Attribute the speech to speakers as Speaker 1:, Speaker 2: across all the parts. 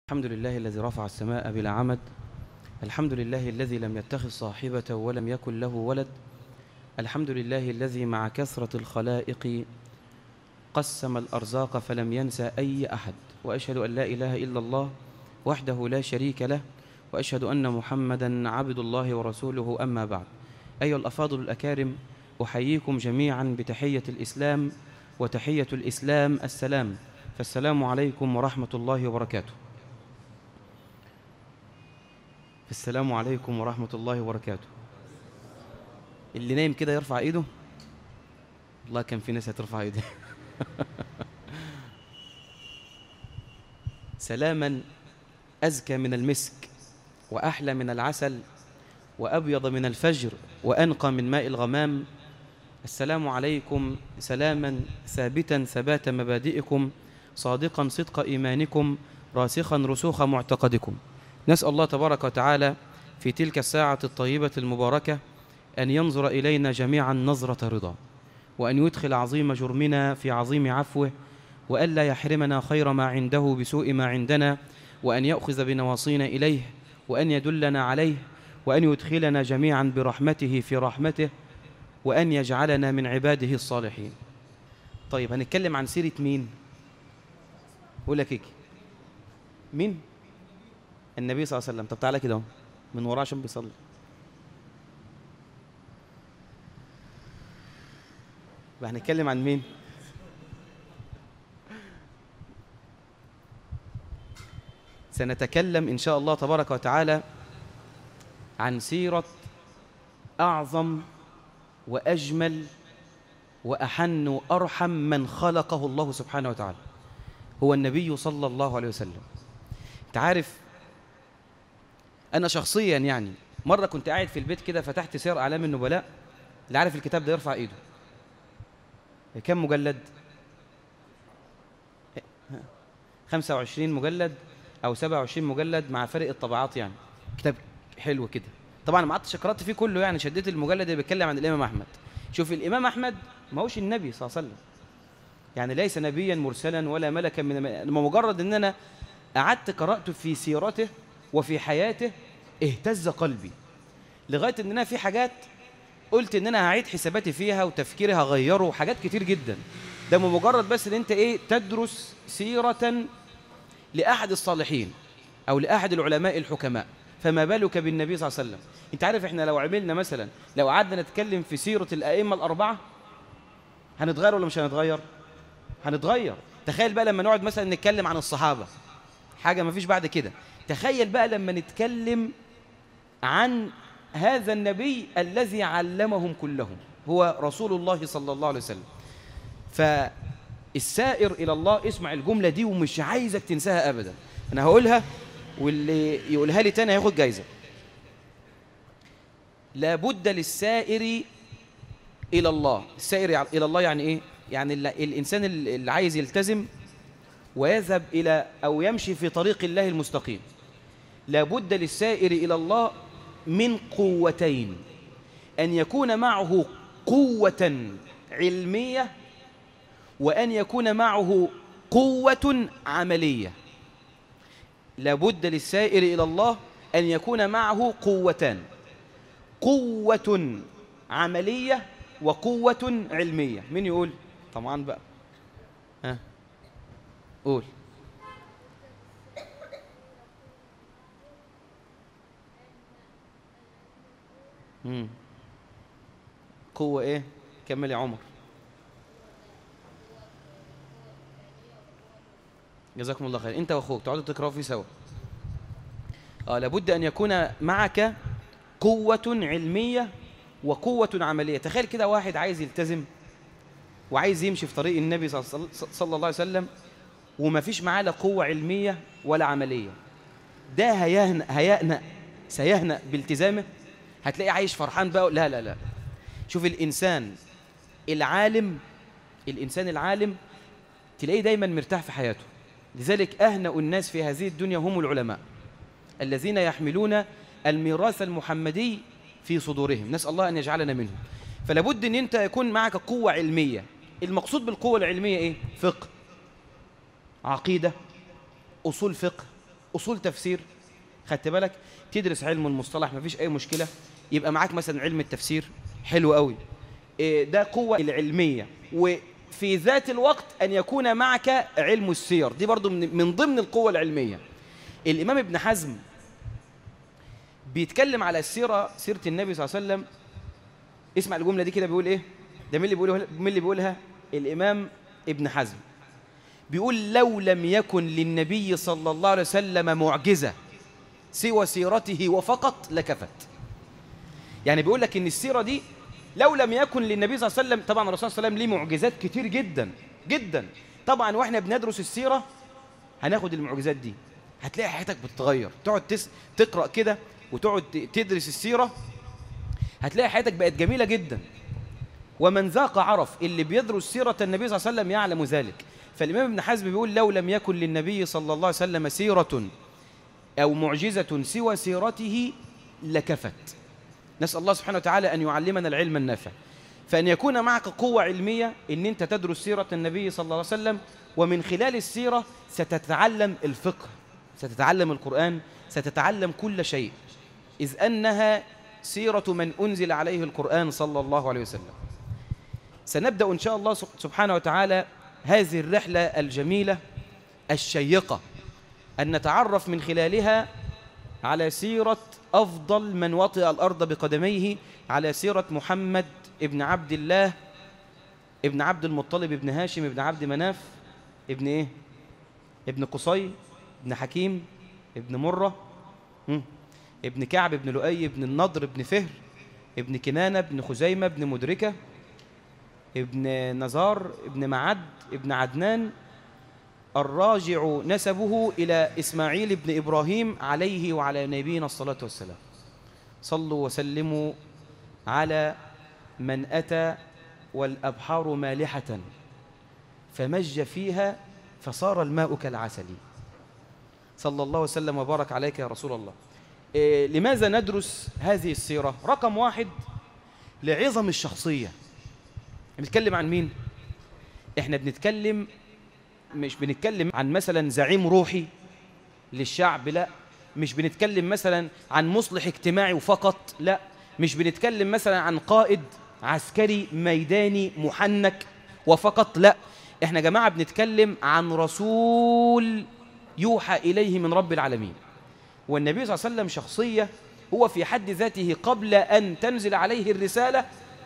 Speaker 1: الحمد لله الذي رفع السماء بلا عمد. الحمد لله الذي لم يتخذ صاحبة ولم يكن له ولد. الحمد لله الذي مع كثرة الخلائق قسم الأرزاق فلم ينسى أي أحد، وأشهد أن لا إله إلا الله وحده لا شريك له، وأشهد أن محمدًا عبد الله ورسوله. أما بعد، أيها الأفاضل الأكارم، أحييكم جميعا بتحية الإسلام، وتحية الإسلام السلام، فالسلام عليكم ورحمة الله وبركاته. السلام عليكم ورحمة الله وبركاته. اللي نايم كده يرفع ايده. والله كان في ناس هترفع ايدها. سلاما أزكى من المسك، وأحلى من العسل، وأبيض من الفجر، وأنقى من ماء الغمام. السلام عليكم سلاما ثابتا ثبات مبادئكم، صادقا صدق إيمانكم، راسخا رسوخ معتقدكم. نسأل الله تبارك وتعالى في تلك الساعة الطيبة المباركة أن ينظر إلينا جميعا نظرة رضا، وأن يدخل عظيم جرمنا في عظيم عفوه، وأن لا يحرمنا خير ما عنده بسوء ما عندنا، وأن يأخذ بنواصينا إليه، وأن يدلنا عليه، وأن يدخلنا جميعا برحمته في رحمته، وأن يجعلنا من عباده الصالحين. طيب، هنتكلم عن سيرة مين؟ قول لك إيه؟ مين؟ النبي صلى الله عليه وسلم. طب تعالى كده من وراه عشان بيصلي. هنتكلم عن مين؟ سنتكلم إن شاء الله تبارك وتعالى عن سيرة أعظم وأجمل وأحن وأرحم من خلقه الله سبحانه وتعالى، هو النبي صلى الله عليه وسلم. أنت عارف، أنا شخصيا يعني مرة كنت قاعد في البيت كده، فتحت سير أعلام النبلاء. اللي عارف الكتاب ده يرفع إيده. كم مجلد؟ 25 مجلد أو 27 مجلد مع فرق الطبعات، يعني كتاب حلو كده. طبعا ما قعدتش قرأت فيه كله، يعني شديت المجلد اللي بيتكلم عن الإمام أحمد. شوف، الإمام أحمد ما هوش النبي صلى الله عليه وسلم، يعني ليس نبيا مرسلا ولا ملكا لما مجرد أن أنا قعدت قرأت في سيرته وفي حياته اهتز قلبي، لغاية أن أنا في حاجات قلت أن أنا هعيد حساباتي فيها وتفكيري هغيره، وحاجات كتير جدا. ده مجرد بس أن أنت تدرس سيرة لأحد الصالحين أو لأحد العلماء الحكماء، فما بالك بالنبي صلى الله عليه وسلم. أنت عارف إحنا لو عملنا مثلا، لو قعدنا نتكلم في سيرة الأئمة الأربعة هنتغير ولا مش هنتغير؟ هنتغير. تخيل بقى لما نقعد مثلا نتكلم عن الصحابة، حاجة ما فيش بعد كده. تخيل بقى لما نتكلم عن هذا النبي الذي علمهم كلهم، هو رسول الله صلى الله عليه وسلم. فالسائر إلى الله، اسمع الجملة دي ومش عايزك تنساها أبدا. أنا هقولها واللي يقولها لي تاني هياخد جايزة. لابد للسائر إلى الله. السائر إلى الله يعني إيه؟ يعني الإنسان اللي عايز يلتزم ويذهب إلى أو يمشي في طريق الله المستقيم، لابد للسائر إلى الله من قوتين: أن يكون معه قوة علمية، وأن يكون معه قوة عملية. لابد للسائر إلى الله أن يكون معه قوتان: قوة عملية وقوة علمية. مين يقول؟ طبعا بقى. قول. قوة ايه؟ كمل يا عمر. جزاكم الله خير. انت واخوك تقعدوا تقرأوا فيه سوا. لابد ان يكون معك قوة علمية وقوة عملية. تخيل كده واحد عايز يلتزم وعايز يمشي في طريق النبي صلى الله عليه وسلم، وما فيش معاه لا قوة علمية ولا عملية. ده سيهنأ بالتزامه. هتلاقي عايش فرحان بقى. لا لا لا. شوف، الإنسان العالم تلاقيه دايما مرتاح في حياته. لذلك أهنأ الناس في هذه الدنيا هم العلماء الذين يحملون الميراث المحمدي في صدورهم. نسأل الله أن يجعلنا منهم. فلابد أن أنت يكون معك قوة علمية. المقصود بالقوة العلمية إيه؟ فقه، عقيدة، أصول فقه، أصول تفسير، خدت بالك، تدرس علم المصطلح مفيش أي مشكلة، يبقى معاك مثلا علم التفسير، حلو قوي. ده قوة العلمية. وفي ذات الوقت أن يكون معك علم السير، دي برضو من ضمن القوة العلمية. الإمام ابن حزم بيتكلم على السيرة، سيرة النبي صلى الله عليه وسلم. اسمع الجملة دي كده، بيقول إيه؟ ده مين اللي بيقولها؟ الإمام ابن حزم بيقول: لو لم يكن للنبي صلى الله عليه وسلم معجزة سوى سيرته وفقط لكفت. يعني بيقول لك إن السيرة دي لو لم يكن للنبي صلى الله عليه وسلم، طبعا الرسول صلى الله عليه وسلم ليه معجزات كتير جدا جدا، طبعا واحنا بندرس السيرة هناخد المعجزات دي، هتلاقي حياتك بتتغير. تقعد تقرأ كده وتقعد تدرس السيرة، هتلاقي حياتك بقت جميلة جدا. ومن ذاق عرف، اللي بيدرس سيرة النبي صلى الله عليه وسلم يعلم ذلك. فالإمام ابن حزم بيقول: لو لم يكن للنبي صلى الله عليه وسلم سيرة أو معجزة سوى سيرته لكفت. نسأل الله سبحانه وتعالى أن يعلمنا العلم النافع. فأن يكون معك قوة علمية إن أنت تدرس سيرة النبي صلى الله عليه وسلم، ومن خلال السيرة ستتعلم الفقه، ستتعلم القرآن، ستتعلم كل شيء، إذ أنها سيرة من أنزل عليه القرآن صلى الله عليه وسلم. سنبدأ إن شاء الله سبحانه وتعالى هذه الرحلة الجميلة الشيقة، أن نتعرف من خلالها على سيرة أفضل من وطئ الأرض بقدميه، على سيرة محمد ابن عبد الله ابن عبد المطلب ابن هاشم ابن عبد مناف ابن إيه؟ ابن قصي ابن حكيم ابن مرة ابن كعب ابن لؤي ابن النضر ابن فهر ابن كنانة ابن خزيمة ابن مدركة ابن نزار ابن معد ابن عدنان، الراجع نسبه إلى إسماعيل ابن إبراهيم عليه وعلى نبينا الصلاة والسلام. صلوا وسلموا على من أتى والأبحار مالحة فمج فيها فصار الماء كالعسل. صلى الله وسلم وبارك عليك يا رسول الله. لماذا ندرس هذه السيرة؟ رقم واحد، لعظم الشخصية. بنتكلم عن مين؟ احنا بنتكلم، مش بنتكلم عن مثلا زعيم روحي للشعب، لا. مش بنتكلم مثلا عن مصلح اجتماعي وفقط، لا. مش بنتكلم مثلا عن قائد عسكري ميداني محنك وفقط، لا. احنا يا جماعة بنتكلم عن رسول يوحى إليه من رب العالمين. والنبي صلى الله عليه وسلم شخصية هو في حد ذاته قبل أن تنزل عليه الرسالة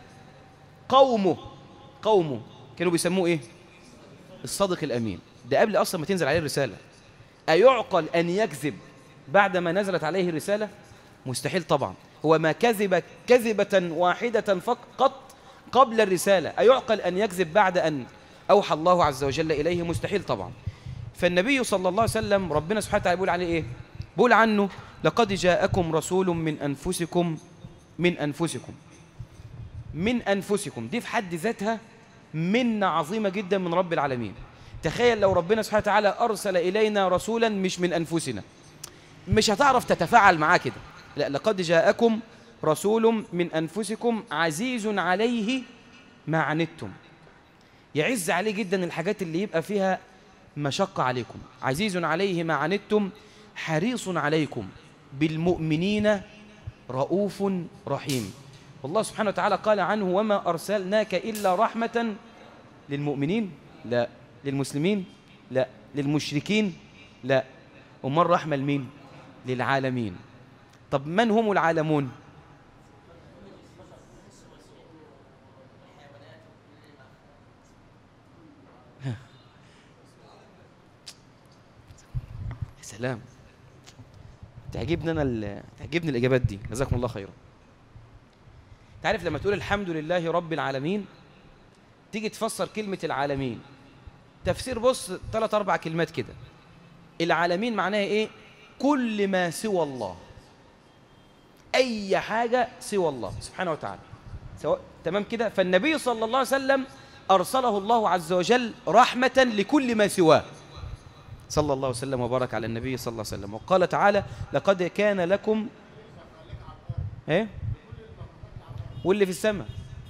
Speaker 1: قومه كانوا بيسموه إيه؟ الصادق الأمين. ده قبل أصلا ما تنزل عليه الرسالة. أيعقل أن يكذب بعدما نزلت عليه الرسالة؟ مستحيل طبعا. هو ما كذب كذبة واحدة فقط قبل الرسالة. أيعقل أن يكذب بعد أن أوحى الله عز وجل إليه؟ مستحيل طبعا. فالنبي صلى الله عليه وسلم ربنا سبحانه وتعالى بيقول عليه إيه؟ بيقول عنه: لقد جاءكم رسول من أنفسكم. دي في حد ذاتها منة عظيمة جدا من رب العالمين. تخيل لو ربنا سبحانه وتعالى أرسل إلينا رسولا مش من أنفسنا، مش هتعرف تتفاعل معاه كده. لا، لقد جاءكم رسول من أنفسكم عزيز عليه ما عنتم. يعز عليه جدا الحاجات اللي يبقى فيها مشقة عليكم. عزيز عليه ما عنتم حريص عليكم بالمؤمنين رؤوف رحيم. والله سبحانه وتعالى قال عنه: وما أرسلناك إلا رحمة للمؤمنين؟ لا. للمسلمين؟ لا. للمشركين؟ لا. أمال رحمة لمين؟ للعالمين. طب من هم العالمون؟ سلام. تعجبني الإجابات دي، جزاكم الله خيرا. تعرف لما تقول الحمد لله رب العالمين، تيجي تفسر كلمة العالمين تفسير، بص 3-4 كلمات كده. العالمين معناها إيه؟ كل ما سوى الله، أي حاجة سوى الله سبحانه وتعالى، سواء تمام كده. فالنبي صلى الله عليه وسلم أرسله الله عز وجل رحمة لكل ما سواه، صلى الله وسلم وبارك على النبي صلى الله عليه وسلم. وقال تعالى: لقد كان لكم ايه؟ واللي في السماء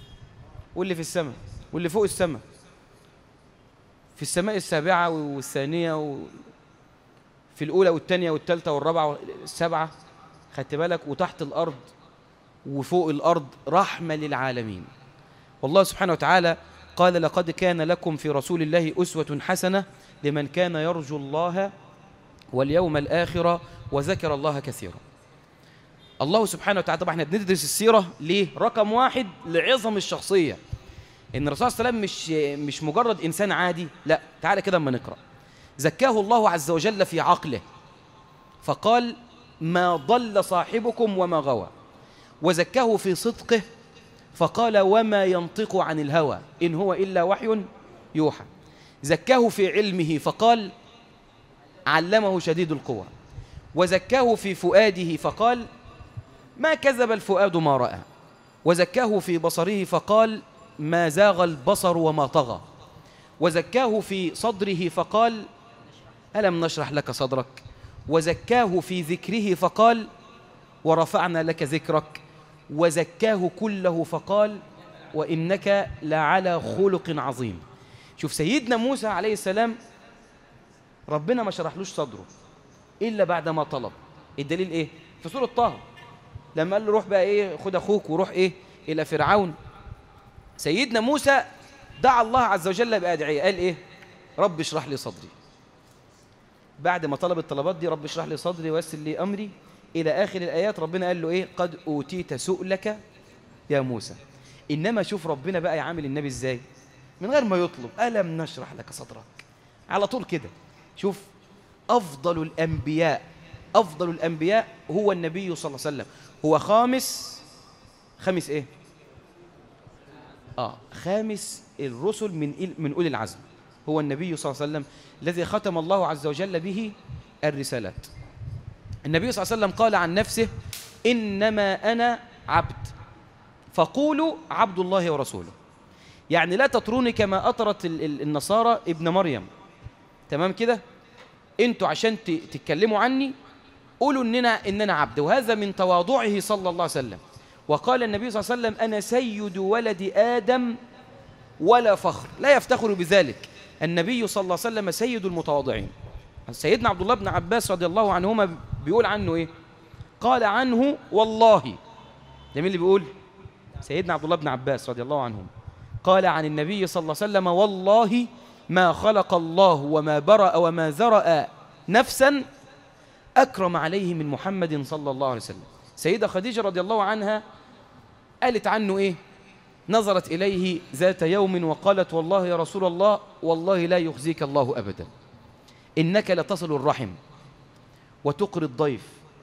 Speaker 1: واللي فوق السماء، في السماء السابعة والثانية في الأولى والثانية والثالثة والرابعة والسبعة، خدت بالك، وتحت الأرض وفوق الأرض، رحمة للعالمين. والله سبحانه وتعالى قال: لقد كان لكم في رسول الله أسوة حسنة لمن كان يرجو الله واليوم الآخر وذكر الله كثيرا. الله سبحانه وتعالى، طبعا احنا بندرس السيرة ليه؟ رقم واحد لعظم الشخصية، إن الرسول صلى الله عليه وسلم مش مجرد إنسان عادي، لا. تعالى كده اما نقرأ. زكاه الله عز وجل في عقله فقال: ما ضل صاحبكم وما غوى. وزكاه في صدقه فقال: وما ينطق عن الهوى إن هو إلا وحي يوحى. زكاه في علمه فقال: علمه شديد القوى. وزكاه في فؤاده فقال: ما كذب الفؤاد ما رأى. وزكاه في بصره فقال: ما زاغ البصر وما طغى. وزكاه في صدره فقال: ألم نشرح لك صدرك. وزكاه في ذكره فقال: ورفعنا لك ذكرك. وزكاه كله فقال: وإنك لعلى خلق عظيم. شوف سيدنا موسى عليه السلام، ربنا ما شرحلوش صدره إلا بعد ما طلب. الدليل إيه؟ في سورة طه لما قال له روح بقى إيه، خد أخوك وروح إيه إلى فرعون. سيدنا موسى دعا الله عز وجل بأدعية، قال إيه؟ رب اشرح لي صدري. بعد ما طلب الطلبات دي، رب اشرح لي صدري ويسر لي أمري إلى آخر الآيات، ربنا قال له إيه؟ قد أوتيت سؤلك يا موسى. إنما شوف ربنا بقى يعامل النبي إزاي، من غير ما يطلب، ألم نشرح لك صدرك، على طول كده. شوف أفضل الأنبياء هو النبي صلى الله عليه وسلم، هو خامس إيه؟ خامس الرسل من أولي العزم، هو النبي صلى الله عليه وسلم الذي ختم الله عز وجل به الرسالات. النبي صلى الله عليه وسلم قال عن نفسه: إنما أنا عبد فقولوا عبد الله ورسوله. يعني لا تطروني كما أطرت النصارى ابن مريم، تمام كده؟ انتوا عشان تتكلموا عني قولوا إننا عبد. وهذا من تواضعه صلى الله عليه وسلم. وقال النبي صلى الله عليه وسلم: أنا سيد ولد آدم ولا فخر، لا يفتخر بذلك. النبي صلى الله عليه وسلم سيد المتواضعين. سيدنا عبد الله بن عباس رضي الله عنهما بيقول عنه إيه؟ قال عنه: والله. ده مين اللي بيقول؟ سيدنا عبد الله بن عباس رضي الله عنهم. قال عن النبي صلى الله عليه وسلم: والله ما خلق الله وما برأ وما ذرأ نفسا أكرم عليه من محمد صلى الله عليه وسلم. سيدة خديجة رضي الله عنها قالت عنه إيه؟ نظرت إليه ذات يوم وقالت: والله يا رسول الله، والله لا يخزيك الله أبدا، إنك لتصل الرحم وتقري الضيف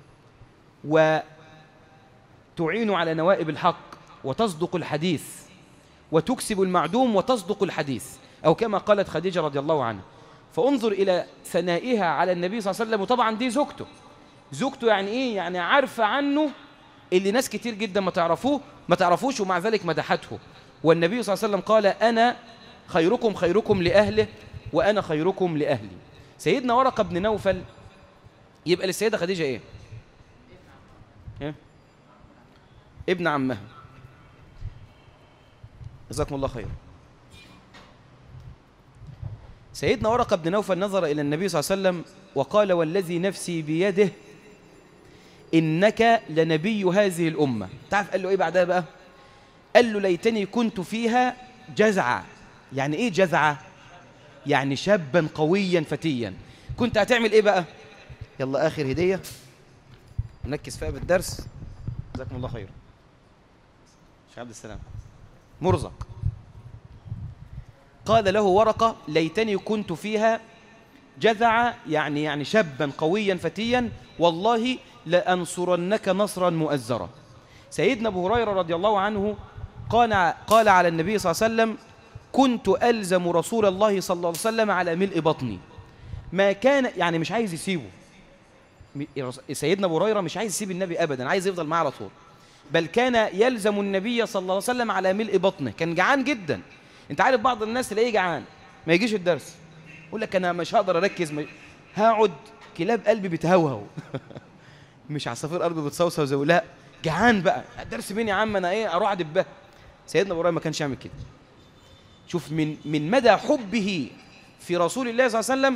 Speaker 1: وتعين على نوائب الحق وتصدق الحديث وتكسب المعدوم وتصدق الحديث، أو كما قالت خديجة رضي الله عنها. فانظر إلى ثنائها على النبي صلى الله عليه وسلم. وطبعا دي زوجته يعني إيه؟ يعني عارفة عنه اللي ناس كتير جدا ما تعرفوش، ومع ذلك مدحته. والنبي صلى الله عليه وسلم قال: أنا خيركم لأهله وأنا خيركم لأهلي. سيدنا ورقة بن نوفل يبقى للسيدة خديجة إيه؟ ابن عمها. جزاكم الله خير. سيدنا ورقة بن نوفل نظر إلى النبي صلى الله عليه وسلم وقال: والذي نفسي بيده إنك لنبي هذه الأمة. تعرف قال له إيه بعدها بقى؟ قال له: ليتني كنت فيها جزعة. يعني إيه جزعة؟ يعني شابا قويا فتيا. كنت هتعمل إيه بقى؟ يلا آخر هدية نركز فيها بالدرس. جزاكم الله خير. شيخ عبد السلام مرزق. قال له ورقة: ليتني كنت فيها جزعة، يعني شابا قويا فتيا، والله لأنصرنك نصرا مؤزرا. سيدنا أبو هريرة رضي الله عنه قال على النبي صلى الله عليه وسلم: كنت ألزم رسول الله صلى الله عليه وسلم على ملء بطني. ما كان، يعني مش عايز يسيبه. سيدنا أبو هريرة مش عايز يسيب النبي أبدا، عايز يفضل معه على طول. بل كان يلزم النبي صلى الله عليه وسلم على ملء بطنه. كان جعان جدا. انت عارف بعض الناس تلاقيه جعان ما يجيش الدرس، يقول لك انا مش هقدر اركز، هقعد كلاب قلبي بتهوهو مش عصافير قلبي بتصوصو زي، لا جعان بقى، الدرس مين يا عم، انا ايه اروح ادبها. سيدنا ابو هريره ما كانش يعمل كده. شوف من مدى حبه في رسول الله صلى الله عليه وسلم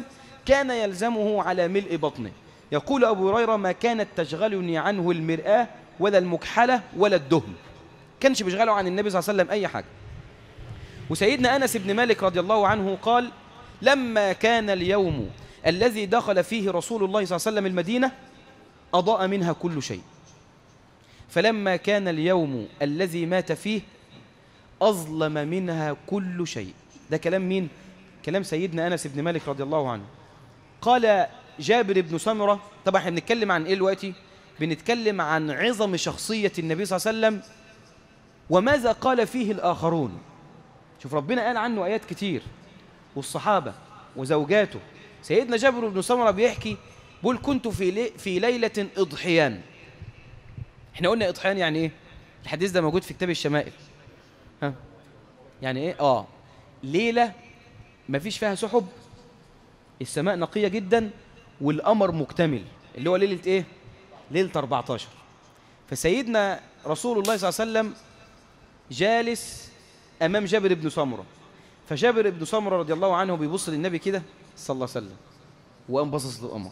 Speaker 1: كان يلزمه على ملء بطنه. يقول أبو هريرة: ما كانت تشغلني عنه المرآة ولا المكحلة ولا الدهن. كانش بيشغله عن النبي صلى الله عليه وسلم أي حاجة. وسيدنا أنس بن مالك رضي الله عنه قال: لما كان اليوم الذي دخل فيه رسول الله صلى الله عليه وسلم المدينة أضاء منها كل شيء، فلما كان اليوم الذي مات فيه أظلم منها كل شيء. ده كلام مين؟ كلام سيدنا أنس بن مالك رضي الله عنه. قال جابر بن سمرة، طبعا احنا بنتكلم عن ايه دلوقتي؟ بنتكلم عن عظم شخصية النبي صلى الله عليه وسلم وماذا قال فيه الآخرون. شوف ربنا قال عنه آيات كتير، والصحابة وزوجاته. سيدنا جابر بن سمرة بيحكي، بيقول: كنت في ليلة إضحيان. احنا قلنا إضحيان يعني ايه؟ الحديث ده موجود في كتاب الشمائل. ها يعني ايه؟ ليلة ما فيش فيها سحب، السماء نقية جدا، والقمر مكتمل، اللي هو ليلة ايه؟ ليلة 14. فسيدنا رسول الله صلى الله عليه وسلم جالس أمام جابر بن سمرة، فجابر بن سمرة رضي الله عنه بيبص للنبي كده صلى الله عليه وسلم، وقام باصص للقمر،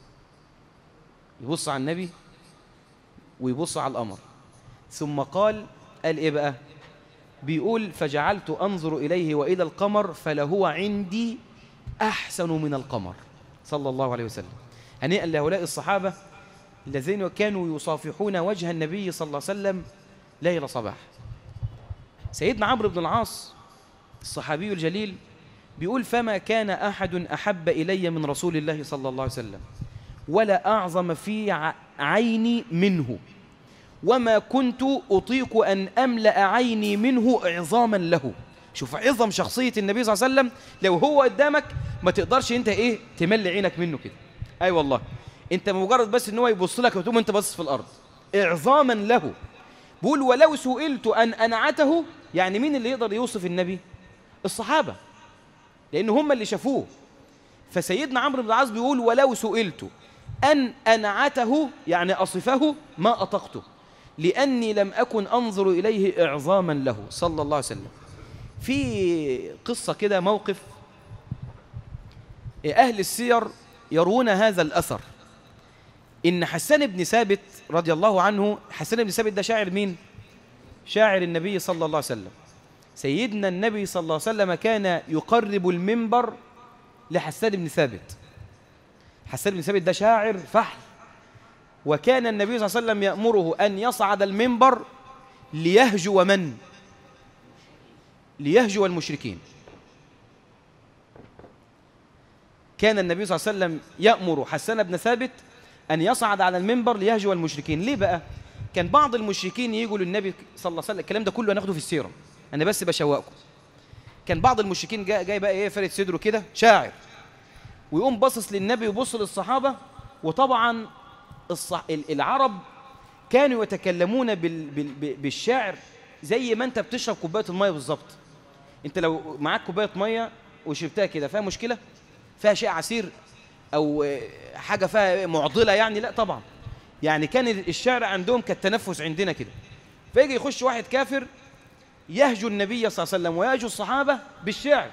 Speaker 1: يبص على النبي ويبص على القمر، ثم قال ايه بقى؟ بيقول: فجعلت أنظر إليه وإلى القمر فلهو عندي أحسن من القمر، صلى الله عليه وسلم. هنيئا لهؤلاء الصحابة الذين كانوا يصافحون وجه النبي صلى الله عليه وسلم ليل صباح. سيدنا عمرو بن العاص الصحابي الجليل بيقول: فما كان أحد أحب إلي من رسول الله صلى الله عليه وسلم ولا أعظم في عيني منه، وما كنت أطيق أن أملأ عيني منه إعظاما له. شوف عظم شخصية النبي صلى الله عليه وسلم، لو هو قدامك ما تقدرش انت تملي عينك منه كده. أي والله، انت مجرد بس ان هو يبص لك وتقوم انت باصص في الأرض إعظاما له. بيقول: ولو سئلت أن أنعته، يعني مين اللي يقدر يوصف النبي؟ الصحابة، لأن هم اللي شافوه. فسيدنا عمرو بن العاص بيقول: ولو سئلت أن أنعته، يعني أصفه، ما أطقته، لأني لم أكن أنظر إليه إعظاما له، صلى الله عليه وسلم. في قصة كده، موقف، أهل السير يرون هذا الأثر، إن حسان بن ثابت رضي الله عنه، حسان بن ثابت ده شاعر مين؟ شاعر النبي صلى الله عليه وسلم. سيدنا النبي صلى الله عليه وسلم كان يقرب المنبر لحسان بن ثابت. حسان بن ثابت ده شاعر فحل، وكان النبي صلى الله عليه وسلم يأمره أن يصعد المنبر ليهجو من؟ ليهجو المشركين. كان النبي صلى الله عليه وسلم يأمر حسان بن ثابت أن يصعد على المنبر ليهجو المشركين. ليه بقى؟ كان بعض المشركين يجوا للنبي صلى الله عليه وسلم، الكلام ده كله هناخده في السيرة، أنا بس بشوقكم. كان بعض المشركين جاي بقى فارد صدره كده شاعر، ويقوم باصص للنبي ويبص للصحابة. وطبعا العرب كانوا يتكلمون بالشعر زي ما انت بتشرب كوبايه الميه بالظبط. انت لو معاك كوبايه ميه وشربتها كده فيها مشكله؟ فيها شيء عسير او حاجه فيها معضله يعني؟ لا طبعا. يعني كان الشعر عندهم كالتنفس عندنا كده. فيجي يخش واحد كافر يهجو النبي صلى الله عليه وسلم ويهجو الصحابه بالشعر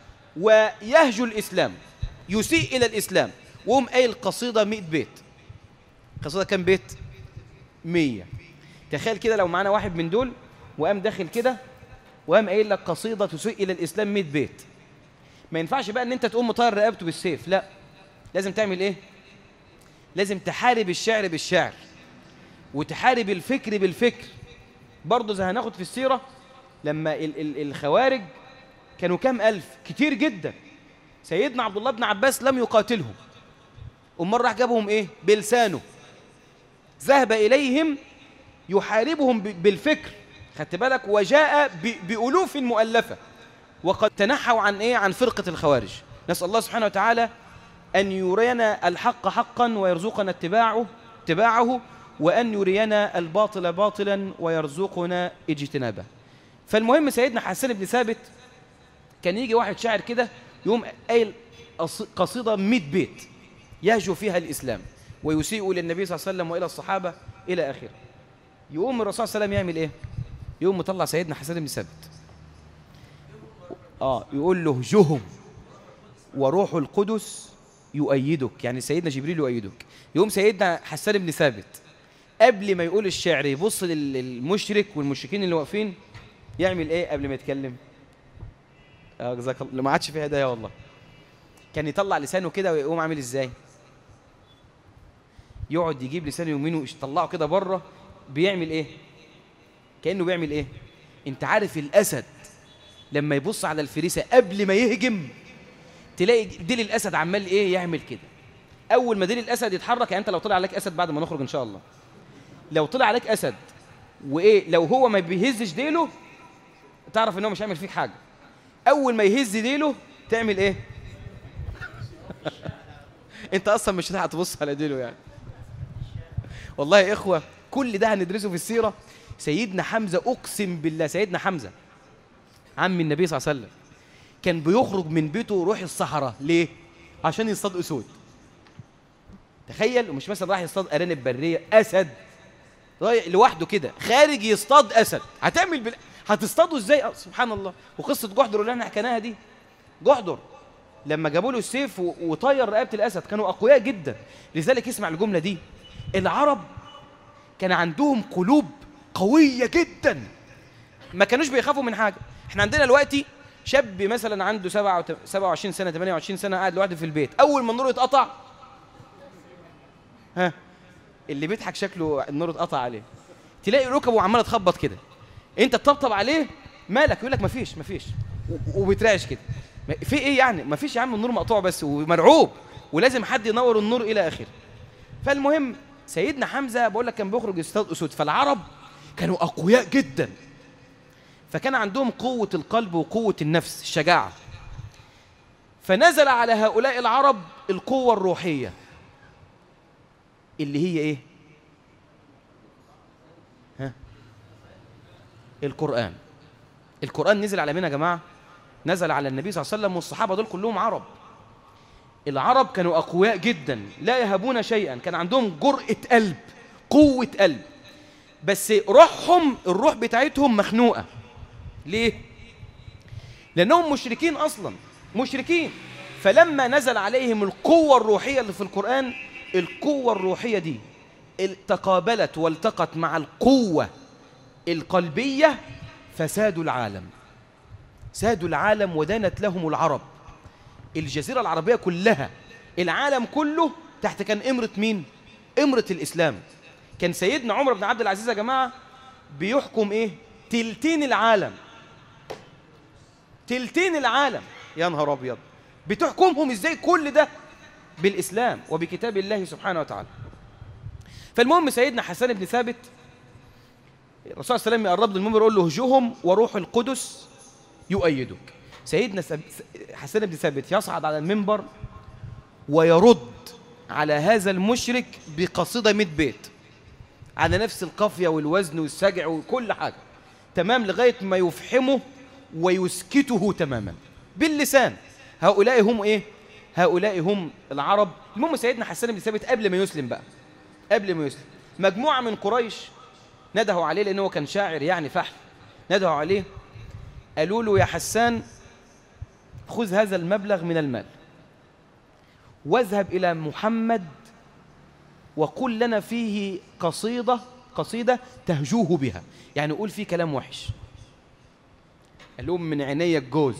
Speaker 1: ويهجو الاسلام، يسيء الى الاسلام، وهم قايل قصيده 100 بيت. قصيده كام بيت؟ 100. تخيل كده لو معانا واحد من دول وقام داخل كده وقام قايل لك قصيده تسيء الى الاسلام 100 بيت. ما ينفعش بقى ان انت تقوم مطير رقبته بالسيف، لا، لازم تعمل ايه؟ لازم تحارب الشعر بالشعر وتحارب الفكر بالفكر. برضه زي هناخد في السيره لما الخوارج كانوا كام ألف؟ كتير جدا. سيدنا عبد الله بن عباس لم يقاتلهم، أمال راح جابهم ايه؟ بلسانه. ذهب إليهم يحاربهم بالفكر، خدت بالك؟ وجاء بألوف مؤلفة، وقد تنحوا عن ايه؟ عن فرقة الخوارج. نسأل الله سبحانه وتعالى أن يرينا الحق حقا ويرزقنا اتباعه، وأن يرينا الباطل باطلا ويرزقنا اجتنابه. فالمهم سيدنا حسان بن ثابت كان يجي واحد شاعر كده يقوم قايل قصيدة 100 بيت يهجو فيها الإسلام ويسيء للنبي صلى الله عليه وسلم وإلى الصحابة إلى آخره. يقوم الرسول صلى الله عليه وسلم يعمل إيه؟ يقوم مطلع سيدنا حسان بن ثابت يقول له: اهجهم وروح القدس يؤيدك، يعني سيدنا جبريل يؤيدك. يقوم سيدنا حسان بن ثابت قبل ما يقول الشعر يبص للمشرك والمشركين اللي واقفين، يعمل ايه قبل ما يتكلم؟ جزاك الله، ما عادش فيها هدايا والله. كان يطلع لسانه كده ويقوم عامل ازاي؟ يقعد يجيب لسانه يمينه ويطلعه كده بره. بيعمل ايه؟ كأنه بيعمل ايه؟ انت عارف الاسد لما يبص على الفريسة قبل ما يهجم، تلاقي ديل الاسد عمال ايه؟ يعمل كده. اول ما ديل الاسد يتحرك، يعني انت لو طلع عليك اسد بعد ما نخرج ان شاء الله، لو طلع عليك اسد وايه، لو هو ما بيهزش ديله تعرف ان هو مش هيعمل فيك حاجه. اول ما يهز ديله تعمل ايه؟ انت اصلا مش هتلحق تبص على ديله يعني. والله يا اخوه كل ده هندرسه في السيره. سيدنا حمزه، اقسم بالله سيدنا حمزه عم النبي صلى الله عليه وسلم كان بيخرج من بيته ويروح الصحراء ليه؟ عشان يصطاد اسود. تخيل، ومش مثلا راح يصطاد ارانب بريه، اسد رايح لوحده كده خارج يصطاد اسد. هتصطاده ازاي؟ سبحان الله. وقصه جحدر اللي احنا حكيناها دي، جحدر لما جابوا له السيف وطير رقبه الاسد كانوا اقوياء جدا. لذلك اسمع الجمله دي، العرب كان عندهم قلوب قويه جدا، ما كانوش بيخافوا من حاجه. احنا عندنا دلوقتي شاب مثلا عنده 27 سنه 28 سنه قاعد لوحده في البيت، اول ما النور يتقطع ها اللي بيضحك شكله النور اتقطع عليه، تلاقي ركبه عماله تخبط كده، انت تطبطب عليه مالك؟ يقول لك مفيش وبيترعش كده. في ايه يعني؟ مفيش يا عم، النور مقطوع بس، ومرعوب ولازم حد ينور النور الى اخره. فالمهم سيدنا حمزه بقول لك كان بيخرج يصطاد اسود، فالعرب كانوا اقوياء جدا، فكان عندهم قوه القلب وقوه النفس، الشجاعه. فنزل على هؤلاء العرب القوه الروحيه اللي هي ايه؟ القرآن. القرآن نزل على مين يا جماعة؟ نزل على النبي صلى الله عليه وسلم، والصحابة دول كلهم عرب. العرب كانوا أقوياء جدا لا يهبون شيئا، كان عندهم جرأة قلب، قوة قلب، بس روحهم، الروح بتاعتهم مخنوقة. ليه؟ لأنهم مشركين أصلا، مشركين. فلما نزل عليهم القوة الروحية اللي في القرآن، القوة الروحية دي تقابلت والتقت مع القوة القلبية فسادوا العالم، سادوا العالم ودانت لهم العرب. الجزيرة العربية كلها، العالم كله تحت كان إمرة مين؟ إمرة الإسلام. كان سيدنا عمر بن عبد العزيز يا جماعة بيحكم إيه؟ تلتين العالم، تلتين العالم. يا نهار أبيض، بتحكمهم إزاي كل ده؟ بالإسلام وبكتاب الله سبحانه وتعالى. فالمهم سيدنا حسان بن ثابت، الرسول صلى الله عليه وسلم يقرب له المنبر يقول له اهجهم وروح القدس يؤيدك. سيدنا حسان بن ثابت يصعد على المنبر ويرد على هذا المشرك بقصيدة 100 بيت على نفس القافية والوزن والسجع وكل حاجة تمام، لغاية ما يفحمه ويسكته تماما باللسان. هؤلاء هم ايه؟ هؤلاء هم العرب. المهم سيدنا حسان بن ثابت قبل ما يسلم بقى، قبل ما يسلم، مجموعة من قريش ندهوا عليه لأنه كان شاعر يعني فحل. ندهوا عليه قالوا له يا حسان خذ هذا المبلغ من المال واذهب إلى محمد وقل لنا فيه قصيدة تهجوه بها، يعني قول فيه كلام وحش. قال لهم من عيني الجوز.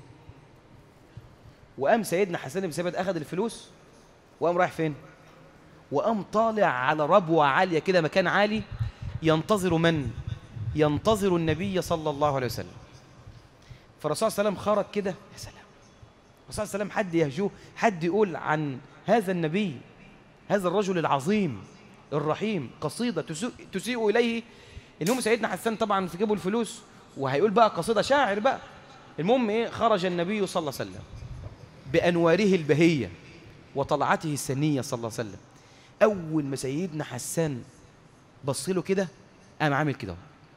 Speaker 1: وقام سيدنا حسان بن ثابت أخذ الفلوس وقام رايح فين؟ وقام طالع على ربوة عالية كده، مكان عالي، ينتظر من؟ ينتظر النبي صلى الله عليه وسلم. فالرسول صلى الله عليه وسلم خرج كده، يا سلام، الرسول صلى الله عليه وسلم حد يهجوه، حد يقول عن هذا النبي، هذا الرجل العظيم الرحيم قصيدة تسيء إليه. المهم سيدنا حسان طبعا في جيبه الفلوس وهيقول بقى قصيدة شاعر بقى. المهم ايه؟ خرج النبي صلى الله عليه وسلم بأنواره البهية وطلعته السنية صلى الله عليه وسلم. أول ما سيدنا حسان بص له كده قام عامل كده،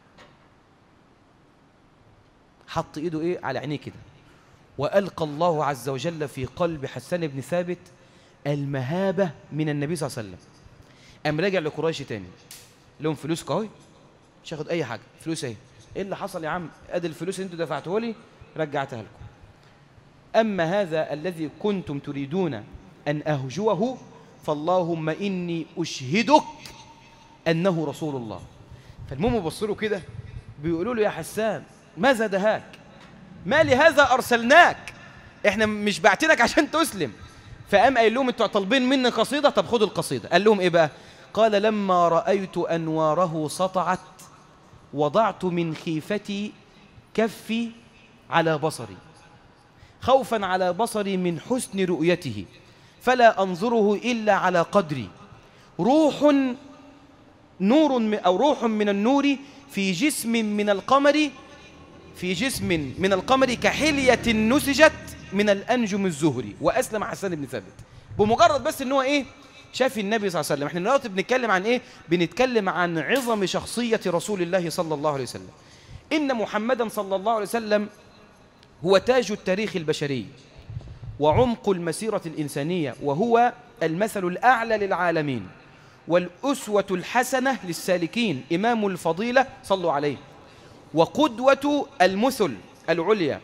Speaker 1: حط ايده ايه على عينيه كده، وألقى الله عز وجل في قلب حسان بن ثابت المهابة من النبي صلى الله عليه وسلم. قام راجع لقريش تاني لهم فلوس قوي، مش هاخد أي حاجة، فلوس ايه؟ ايه اللي حصل يا عم؟ ادي الفلوس اللي انتوا دفعتوها لي رجعتها لكم. أما هذا الذي كنتم تريدون أن أهجوه فاللهم إني أشهدك أنه رسول الله. فالمهم بصروا كده بيقولوا له يا حسان ماذا دهاك؟ ما لهذا أرسلناك؟ إحنا مش بعتنك عشان تسلم. فقام قال لهم انتوا طالبين مني قصيدة، طب خدوا القصيدة. قال لهم إيه بقى؟ قال لما رأيت أنواره سطعت وضعت من خيفتي كفي على بصري خوفا على بصري من حسن رؤيته فلا أنظره إلا على قدري روح من النور في جسم من القمر كحلية نسجت من الأنجم الزهري. وأسلم حسان بن ثابت بمجرد بس إن هو إيه؟ شاف النبي صلى الله عليه وسلم. احنا دلوقتي بنتكلم عن إيه؟ بنتكلم عن عظم شخصية رسول الله صلى الله عليه وسلم. إن محمدا صلى الله عليه وسلم هو تاج التاريخ البشري وعمق المسيرة الإنسانية، وهو المثل الأعلى للعالمين والأسوة الحسنة للسالكين، إمام الفضيلة صلوا عليه، وقدوة المثل العليا،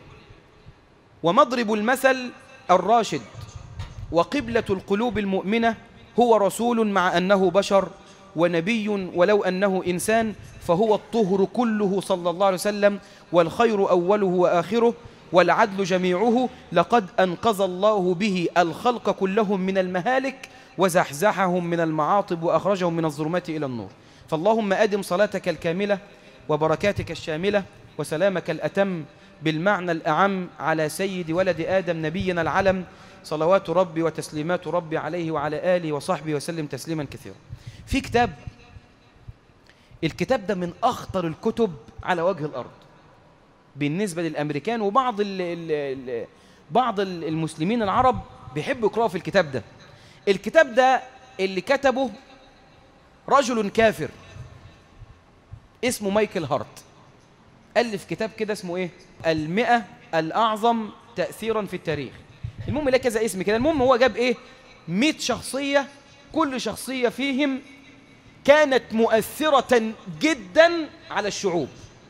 Speaker 1: ومضرب المثل الراشد، وقبلة القلوب المؤمنة. هو رسول مع أنه بشر، ونبي ولو أنه إنسان، فهو الطهر كله صلى الله عليه وسلم، والخير أوله وآخره، والعدل جميعه. لقد أنقذ الله به الخلق كلهم من المهالك وزحزحهم من المعاطب وأخرجهم من الظلمات إلى النور. فاللهم أدم صلاتك الكاملة وبركاتك الشاملة وسلامك الأتم بالمعنى الأعم على سيد ولد آدم نبينا العلم، صلوات ربي وتسليمات ربي عليه وعلى آله وصحبه وسلم تسليما كثيرا. في كتاب، الكتاب ده من أخطر الكتب على وجه الأرض بالنسبة للأمريكان، وبعض بعض المسلمين العرب بيحبوا يقرأوا في الكتاب ده. الكتاب ده اللي كتبه رجل كافر اسمه مايكل هارت، ألف كتاب كده اسمه إيه؟ 100 الأعظم تأثيرا في التاريخ. المهم لا كذا اسم كده. المهم هو جاب إيه؟ 100 شخصية، كل شخصية فيهم كانت مؤثرة جدا على الشعوب.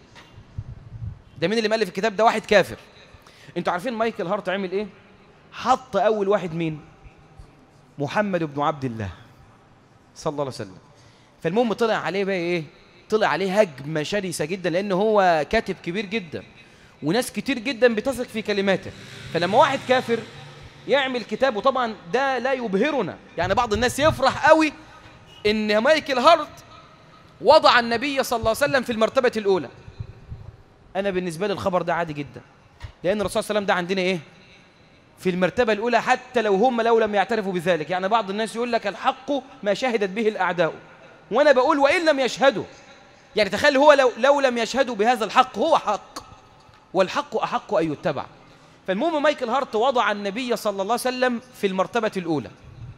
Speaker 1: ده مين اللي مؤلف الكتاب ده؟ واحد كافر. انتوا عارفين مايكل هارت عمل ايه؟ حط اول واحد مين؟ محمد بن عبد الله صلى الله عليه وسلم. فالمهم طلع عليه بقى ايه؟ طلع عليه هجمة شرسة جدا، لان هو كاتب كبير جدا وناس كتير جدا بتثق في كلماته. فلما واحد كافر يعمل كتاب، وطبعا ده لا يبهرنا، يعني بعض الناس يفرح قوي ان مايكل هارت وضع النبي صلى الله عليه وسلم في المرتبة الأولى. أنا بالنسبة لي الخبر ده عادي جدا، لأن الرسول صلى الله عليه وسلم ده عندنا إيه؟ في المرتبة الأولى، حتى لو لم يعترفوا بذلك. يعني بعض الناس يقول لك الحق ما شهدت به الأعداء، وأنا بقول وإن لم يشهدوا. يعني تخيل هو لو لم يشهدوا بهذا الحق، هو حق والحق أحق أن يتبع. فالمهم مايكل هارت وضع النبي صلى الله عليه وسلم في المرتبة الأولى،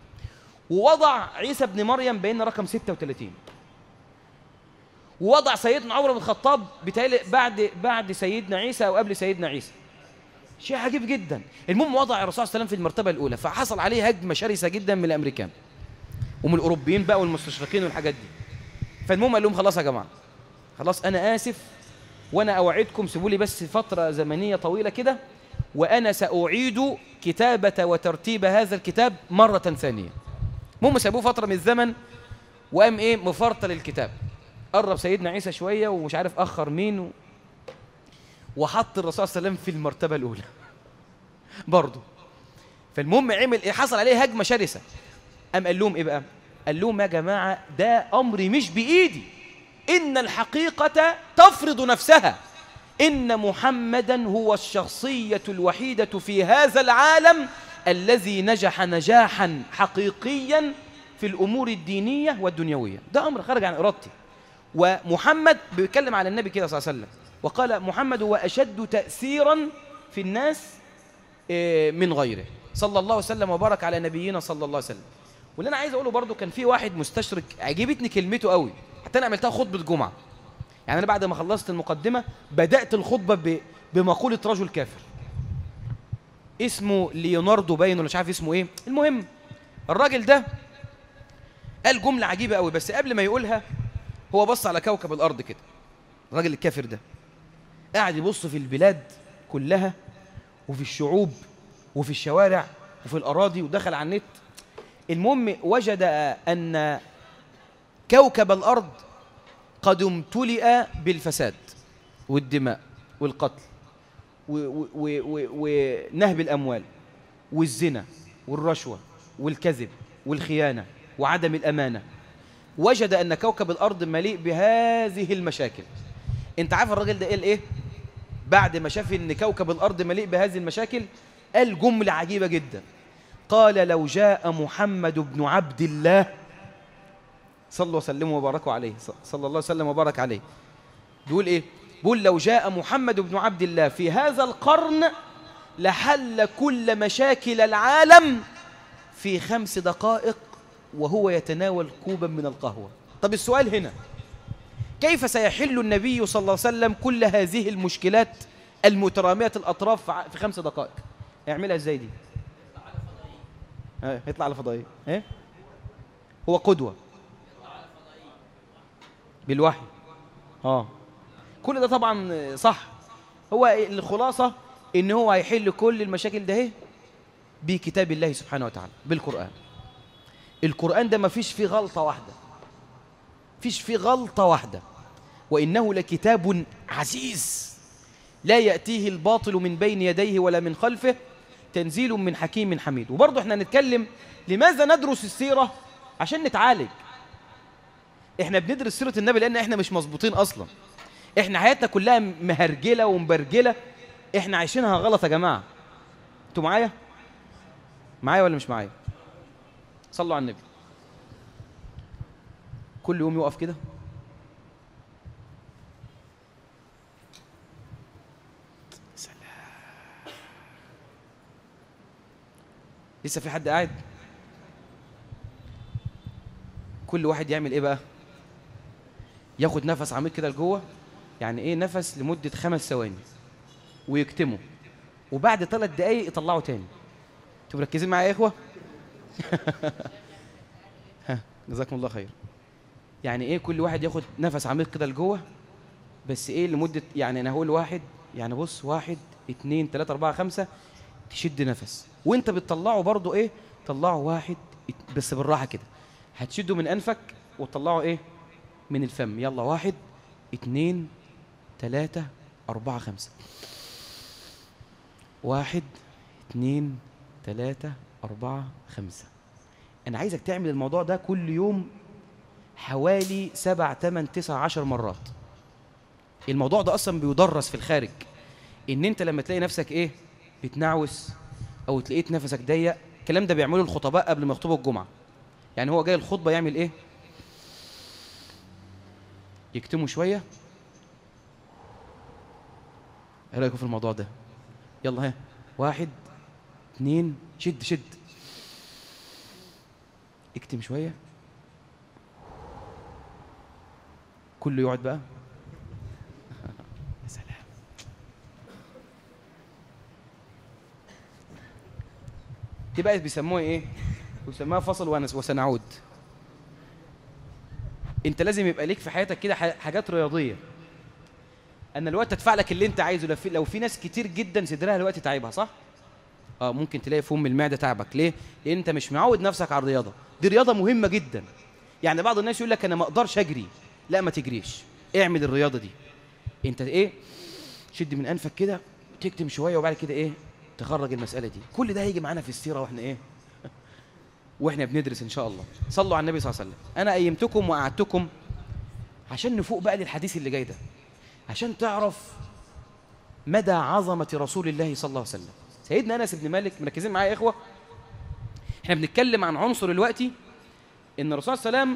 Speaker 1: ووضع عيسى بن مريم بين رقم 36، ووضع سيدنا عمر بن الخطاب بتالي بعد سيدنا عيسى أو قبل سيدنا عيسى. شيء عجيب جدا. المهم وضع الرسول صلى الله عليه وسلم في المرتبة الأولى، فحصل عليه هجمة شرسة جدا من الأمريكان ومن الأوروبيين بقى والمستشرقين والحاجات دي. فالمهم قال لهم خلاص يا جماعة، خلاص أنا آسف، وأنا أوعدكم سيبوا لي بس فترة زمنية طويلة كده، وأنا سأعيد كتابة وترتيب هذا الكتاب مرة ثانية. المهم سابوه فترة من الزمن، وقام إيه؟ مفرطل الكتاب، قرب سيدنا عيسى شوية ومش عارف أخر مين وحط الرسول صلى الله عليه وسلم في المرتبة الأولى برضه. فالمهم عمل إيه؟ حصل عليه هجمة شرسة. قام قال لهم إيه بقى؟ قال لهم يا جماعة ده أمري مش بإيدي، إن الحقيقة تفرض نفسها، إن محمدا هو الشخصية الوحيدة في هذا العالم الذي نجح نجاحا حقيقيا في الأمور الدينية والدنيوية. ده أمر خرج عن إرادتي. ومحمد بيتكلم على النبي كده صلى الله عليه وسلم، وقال محمد هو أشد تأثيرا في الناس من غيره، صلى الله وسلم وبارك على نبينا صلى الله عليه وسلم. واللي أنا عايز أقوله برضو، كان في واحد مستشرك عجبتني كلمته قوي، حتى أنا عملتها خطبة جمعة. يعني أنا بعد ما خلصت المقدمة بدأت الخطبة بمقولة رجل كافر اسمه ليوناردو باين ولا مش عارف اسمه إيه. المهم الراجل ده قال جملة عجيبة قوي، بس قبل ما يقولها هو بص على كوكب الأرض كده. الراجل الكافر ده قاعد يبص في البلاد كلها وفي الشعوب وفي الشوارع، وفي الأراضي ودخل على النت. المهم وجد أن كوكب الأرض قد امتلئ بالفساد والدماء والقتل ونهب الأموال والزنا والرشوة والكذب والخيانة وعدم الأمانة. وجد أن كوكب الأرض مليء بهذه المشاكل. أنت عارف الراجل ده قال إيه؟ بعد ما شاف أن كوكب الأرض مليء بهذه المشاكل قال جملة عجيبة جدا. قال لو جاء محمد بن عبد الله صلوا وسلموا وباركوا عليه، صلى الله وسلم وبارك عليه، بيقول إيه؟ بيقول لو جاء محمد بن عبد الله في هذا القرن لحل كل مشاكل العالم في 5 دقائق وهو يتناول كوبا من القهوة. طب السؤال هنا، كيف سيحل النبي صلى الله عليه وسلم كل هذه المشكلات المترامية الأطراف في 5 دقائق؟ يعملها ازاي دي؟ يطلع على فضائية. ايه؟ هو قدوة بالوحي. كل ده طبعا صح. هو الخلاصة ان هو هيحل كل المشاكل ده بكتاب الله سبحانه وتعالى، بالقرآن. القرآن ده ما فيش فيه غلطة واحدة، فيش فيه غلطة واحدة. وإنه لكتاب عزيز لا يأتيه الباطل من بين يديه ولا من خلفه، تنزيل من حكيم حميد. وبرضه احنا نتكلم لماذا ندرس السيرة؟ عشان نتعالج. احنا بندرس سيرة النبي لأن احنا مش مظبوطين أصلا. احنا حياتنا كلها مهرجلة ومبرجلة، احنا عايشينها غلط يا جماعة. انتوا معايا؟ معايا ولا مش معايا؟ صلوا على النبي. كل يوم يقف كده. سلام. لسه في حد قاعد؟ كل واحد يعمل ايه بقى؟ ياخد نفس عميق كده لجوه، يعني ايه نفس لمدة 5 ثواني ويكتمه، وبعد 3 دقايق يطلعه تاني. انتوا مركزين معايا يا اخوه؟ جزاكم الله خير. يعني ايه كل واحد ياخد نفس عميق كده لجوه، بس ايه لمدة، يعني انا هقول 1، يعني بص 1 2 3 4 5، تشد نفس وانت بتطلعه برضو ايه، طلعه 1 بس بالراحة كده. هتشده من انفك وتطلعه ايه من الفم. يلا 1 2 3 4 5. 1 2 3 4 5. أنا عايزك تعمل الموضوع ده كل يوم حوالي 7 8 9 10 مرات. الموضوع ده أصلا بيدرس في الخارج، إن أنت لما تلاقي نفسك إيه بتنعوس أو تلاقيت نفسك ضيق، الكلام ده بيعمله الخطباء قبل ما يخطبوا الجمعة. يعني هو جاي الخطبة يعمل إيه؟ يكتموا شوية. إيه رأيكم في الموضوع ده؟ يلا 1 2 شد اكتم شوية. كله يقعد بقى. يا سلام. دي بقى بيسموها ايه؟ بيسموها فصل وسنعود. انت لازم يبقى ليك في حياتك كده حاجات رياضية. انا الوقت ادفع لك اللي انت عايزه. لو في ناس كتير جدا صدرها الوقت تعبها، صح؟ ممكن تلاقي في المعده تعبك. ليه؟ لان انت مش معود نفسك على الرياضه. دي رياضه مهمه جدا. يعني بعض الناس يقول لك انا ما اقدرش اجري. لا، ما تجريش، اعمل الرياضه دي. انت ايه، شد من انفك كده، تكتم شويه، وبعد كده ايه تخرج المساله دي. كل ده هيجي معانا في السيره واحنا ايه واحنا بندرس ان شاء الله. صلوا على النبي صلى الله عليه وسلم. انا قيمتكم وقعدتكم عشان نفوق بقى للحديث اللي جاي ده، عشان تعرف مدى عظمه رسول الله صلى الله عليه وسلم. سيدنا أنس بن مالك، مركزين معايا يا إخوة؟ إحنا بنتكلم عن عنصر الوقت، إن الرسول صلى الله عليه وسلم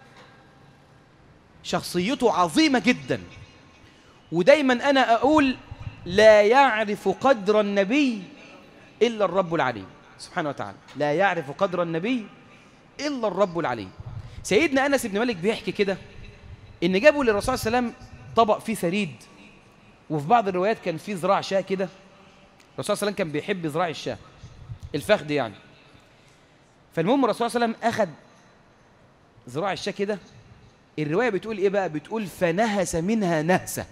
Speaker 1: شخصيته عظيمة جدا. ودايما أنا أقول لا يعرف قدر النبي إلا الرب العليم سبحانه وتعالى. لا يعرف قدر النبي إلا الرب العليم. سيدنا أنس بن مالك بيحكي كده إن جابوا للرسول صلى الله عليه وسلم طبق فيه ثريد، وفي بعض الروايات كان فيه ذراع شاة كده. الرسول صلى الله عليه وسلم كان بيحب ذراع الشاة، الفخذ يعني. فالمهم الرسول صلى الله عليه وسلم أخذ ذراع الشاة كده. الرواية بتقول إيه بقى؟ بتقول فنهس منها نهسة،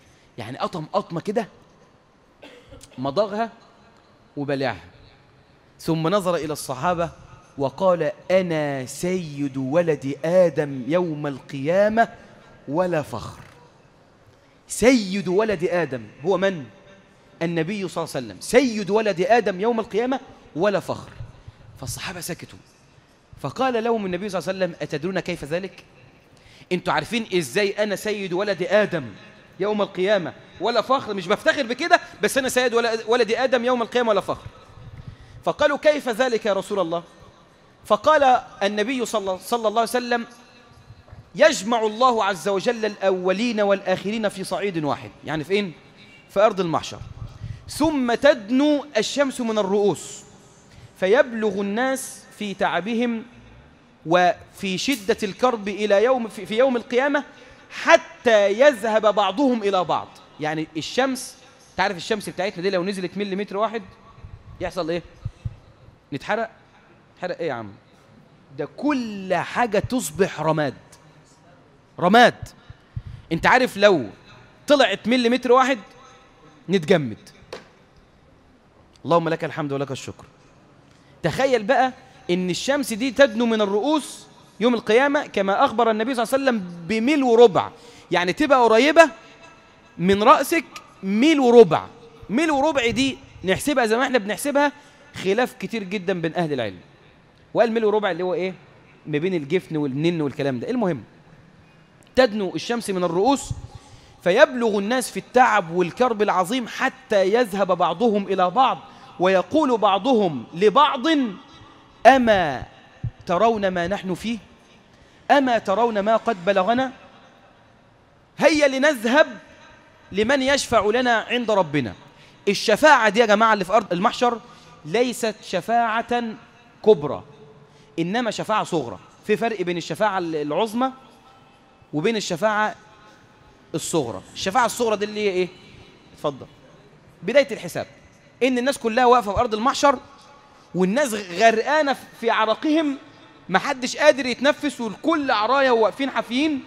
Speaker 1: يعني قطمة كده، مضغها وبلعها. ثم نظر إلى الصحابة وقال أنا سيد ولد آدم يوم القيامة ولا فخر. سيد ولد آدم هو من؟ النبي صلى الله عليه وسلم، سيد ولد آدم يوم القيامة ولا فخر. فالصحابة سكتوا، فقال لهم النبي صلى الله عليه وسلم أتدرون كيف ذلك؟ انتوا عارفين إزاي أنا سيد ولد آدم يوم القيامة ولا فخر؟ مش بفتخر بكده، بس أنا سيد ولد آدم يوم القيامة ولا فخر. فقالوا كيف ذلك يا رسول الله؟ فقال النبي صلى الله عليه وسلم يجمع الله عز وجل الأولين والآخرين في صعيد واحد، يعني فين؟ في أرض المحشر، ثم تدنو الشمس من الرؤوس فيبلغ الناس في تعبهم وفي شدة الكرب إلى في يوم القيامة حتى يذهب بعضهم إلى بعض. يعني الشمس، تعرف الشمس بتاعتنا دي لو نزلت مليمتر واحد يحصل إيه؟ نتحرق. حرق إيه يا عم؟ ده كل حاجة تصبح رماد. رماد. انت عارف لو طلعت مليمتر واحد نتجمد. اللهم لك الحمد ولك الشكر. تخيل بقى ان الشمس دي تدنو من الرؤوس يوم القيامة كما أخبر النبي صلى الله عليه وسلم بميل وربع، يعني تبقى قريبة من رأسك ميل وربع. ميل وربع دي نحسبها زي ما احنا بنحسبها، خلاف كتير جدا بين أهل العلم. وقال ميل وربع اللي هو ايه؟ ما بين الجفن والنن والكلام ده. المهم تدنو الشمس من الرؤوس فيبلغ الناس في التعب والكرب العظيم حتى يذهب بعضهم إلى بعض ويقول بعضهم لبعض أما ترون ما نحن فيه؟ أما ترون ما قد بلغنا؟ هيا لنذهب لمن يشفع لنا عند ربنا. الشفاعة دي يا جماعة اللي في أرض المحشر ليست شفاعة كبرى، إنما شفاعة صغرى. في فرق بين الشفاعة العظمى وبين الشفاعة الصغرى. الشفاعة الصغرى دي اللي هي إيه؟ اتفضل. بداية الحساب، إن الناس كلها واقفة في أرض المحشر والناس غرقانة في عرقهم، محدش قادر يتنفس والكل عرايا وواقفين حافيين،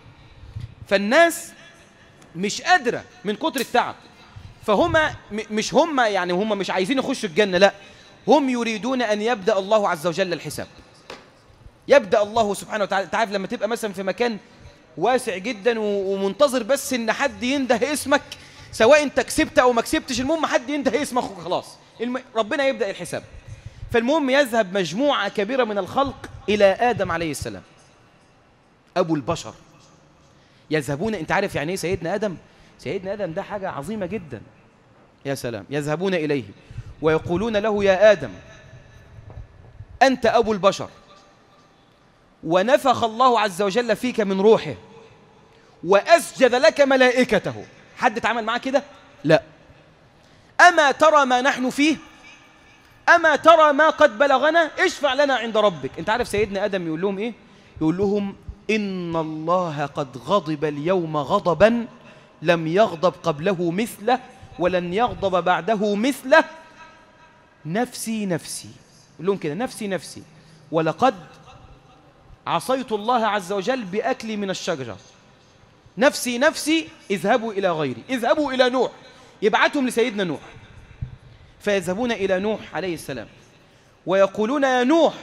Speaker 1: فالناس مش قادرة من كتر التعب. فهم مش هم يعني هم مش عايزين يخشوا الجنة، لا، هم يريدون أن يبدأ الله عز وجل الحساب. يبدأ الله سبحانه وتعالى. تعرف لما تبقى مثلا في مكان واسع جدا ومنتظر بس ان حد ينده اسمك، سواء انت كسبت او ما كسبتش، المهم حد ينده اسمك خلاص ربنا يبدأ الحساب. فالمهم يذهب مجموعة كبيرة من الخلق إلى آدم عليه السلام أبو البشر. يذهبون، انت عارف يعني ايه سيدنا آدم؟ سيدنا آدم ده حاجة عظيمة جدا. يا سلام. يذهبون إليه ويقولون له يا آدم أنت أبو البشر ونفخ الله عز وجل فيك من روحه وأسجد لك ملائكته. حد اتعامل معاه كده؟ لا. أما ترى ما نحن فيه؟ أما ترى ما قد بلغنا؟ اشفع لنا عند ربك. انت عارف سيدنا آدم يقول لهم ايه؟ يقول لهم إن الله قد غضب اليوم غضبا لم يغضب قبله مثله ولن يغضب بعده مثله، نفسي نفسي. يقول لهم كده نفسي نفسي، ولقد عصيت الله عز وجل بأكلي من الشجرة، نفسي نفسي، اذهبوا إلى غيري، اذهبوا إلى نوح. يبعتهم لسيدنا نوح، فيذهبون إلى نوح عليه السلام ويقولون يا نوح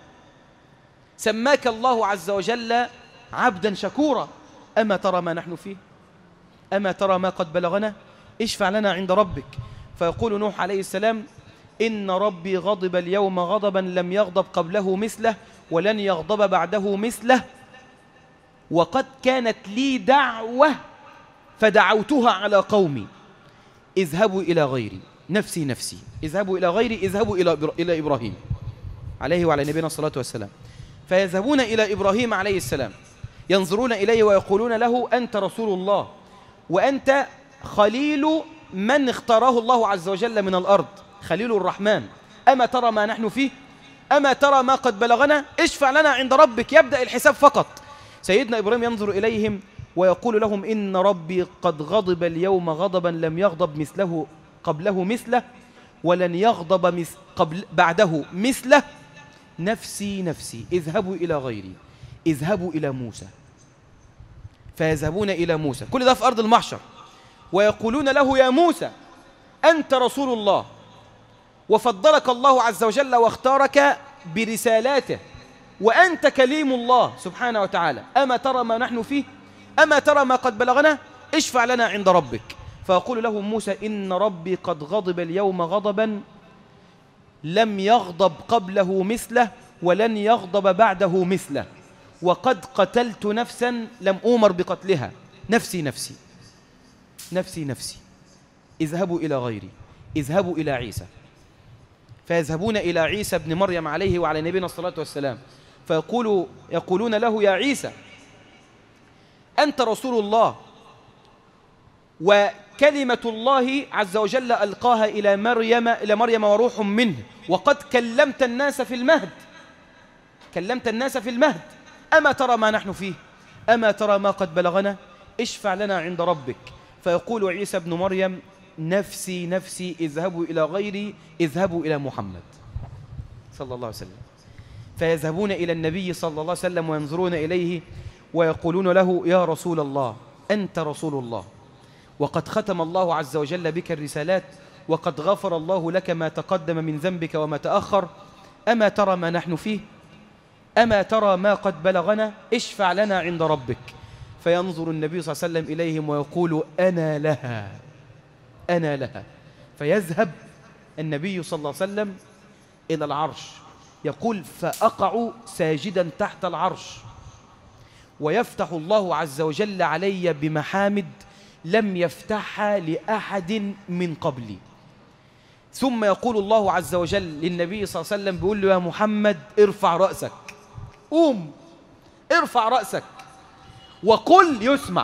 Speaker 1: سماك الله عز وجل عبدا شكورا، أما ترى ما نحن فيه؟ أما ترى ما قد بلغنا؟ اشفع لنا عند ربك. فيقول نوح عليه السلام إن ربي غضب اليوم غضبا لم يغضب قبله مثله ولن يغضب بعده مثله، وقد كانت لي دعوة فدعوتها على قومي، اذهبوا إلى غيري، نفسي نفسي، اذهبوا إلى غيري، اذهبوا إلى إبراهيم عليه وعلى نبينا الصلاة والسلام. فيذهبون إلى إبراهيم عليه السلام ينظرون إليه ويقولون له أنت رسول الله وأنت خليل من اختاره الله عز وجل من الأرض، خليل الرحمن، أما ترى ما نحن فيه؟ أما ترى ما قد بلغنا؟ اشفع لنا عند ربك، يبدأ الحساب فقط. سيدنا إبراهيم ينظر إليهم ويقول لهم إن ربي قد غضب اليوم غضبا لم يغضب مثله قبله مثله ولن يغضب بعده مثله، نفسي نفسي، اذهبوا إلى غيري، اذهبوا إلى موسى. فيذهبون إلى موسى، كل ده في أرض المحشر، ويقولون له يا موسى أنت رسول الله وفضلك الله عز وجل واختارك برسالاته، وأنت كليم الله سبحانه وتعالى. أما ترى ما نحن فيه؟ أما ترى ما قد بلغنا؟ اشفع لنا عند ربك. فيقول له موسى إن ربي قد غضب اليوم غضبا لم يغضب قبله مثله ولن يغضب بعده مثله، وقد قتلت نفسا لم أؤمر بقتلها، نفسي نفسي نفسي نفسي، اذهبوا إلى غيري، اذهبوا إلى عيسى. فيذهبون إلى عيسى ابن مريم عليه وعلى نبينا الصلاة والسلام، يقولون له يا عيسى أنت رسول الله وكلمة الله عز وجل ألقاها إلى مريم وروح منه، وقد كلمت الناس في المهد، كلمت الناس في المهد، أما ترى ما نحن فيه؟ أما ترى ما قد بلغنا؟ اشفع لنا عند ربك. فيقول عيسى ابن مريم نفسي نفسي، اذهبوا إلى غيري، اذهبوا إلى محمد صلى الله عليه وسلم. فيذهبون إلى النبي صلى الله عليه وسلم وينظرون إليه ويقولون له يا رسول الله أنت رسول الله، وقد ختم الله عز وجل بك الرسالات، وقد غفر الله لك ما تقدم من ذنبك وما تأخر، أما ترى ما نحن فيه؟ أما ترى ما قد بلغنا؟ اشفع لنا عند ربك. فينظر النبي صلى الله عليه وسلم إليهم ويقول أنا لها أنا لها. فيذهب النبي صلى الله عليه وسلم إلى العرش، يقول فأقع ساجدا تحت العرش، ويفتح الله عز وجل علي بمحامد لم يفتحها لأحد من قبلي. ثم يقول الله عز وجل للنبي صلى الله عليه وسلم، بيقول له يا محمد ارفع رأسك، قوم ارفع رأسك وقل يسمع.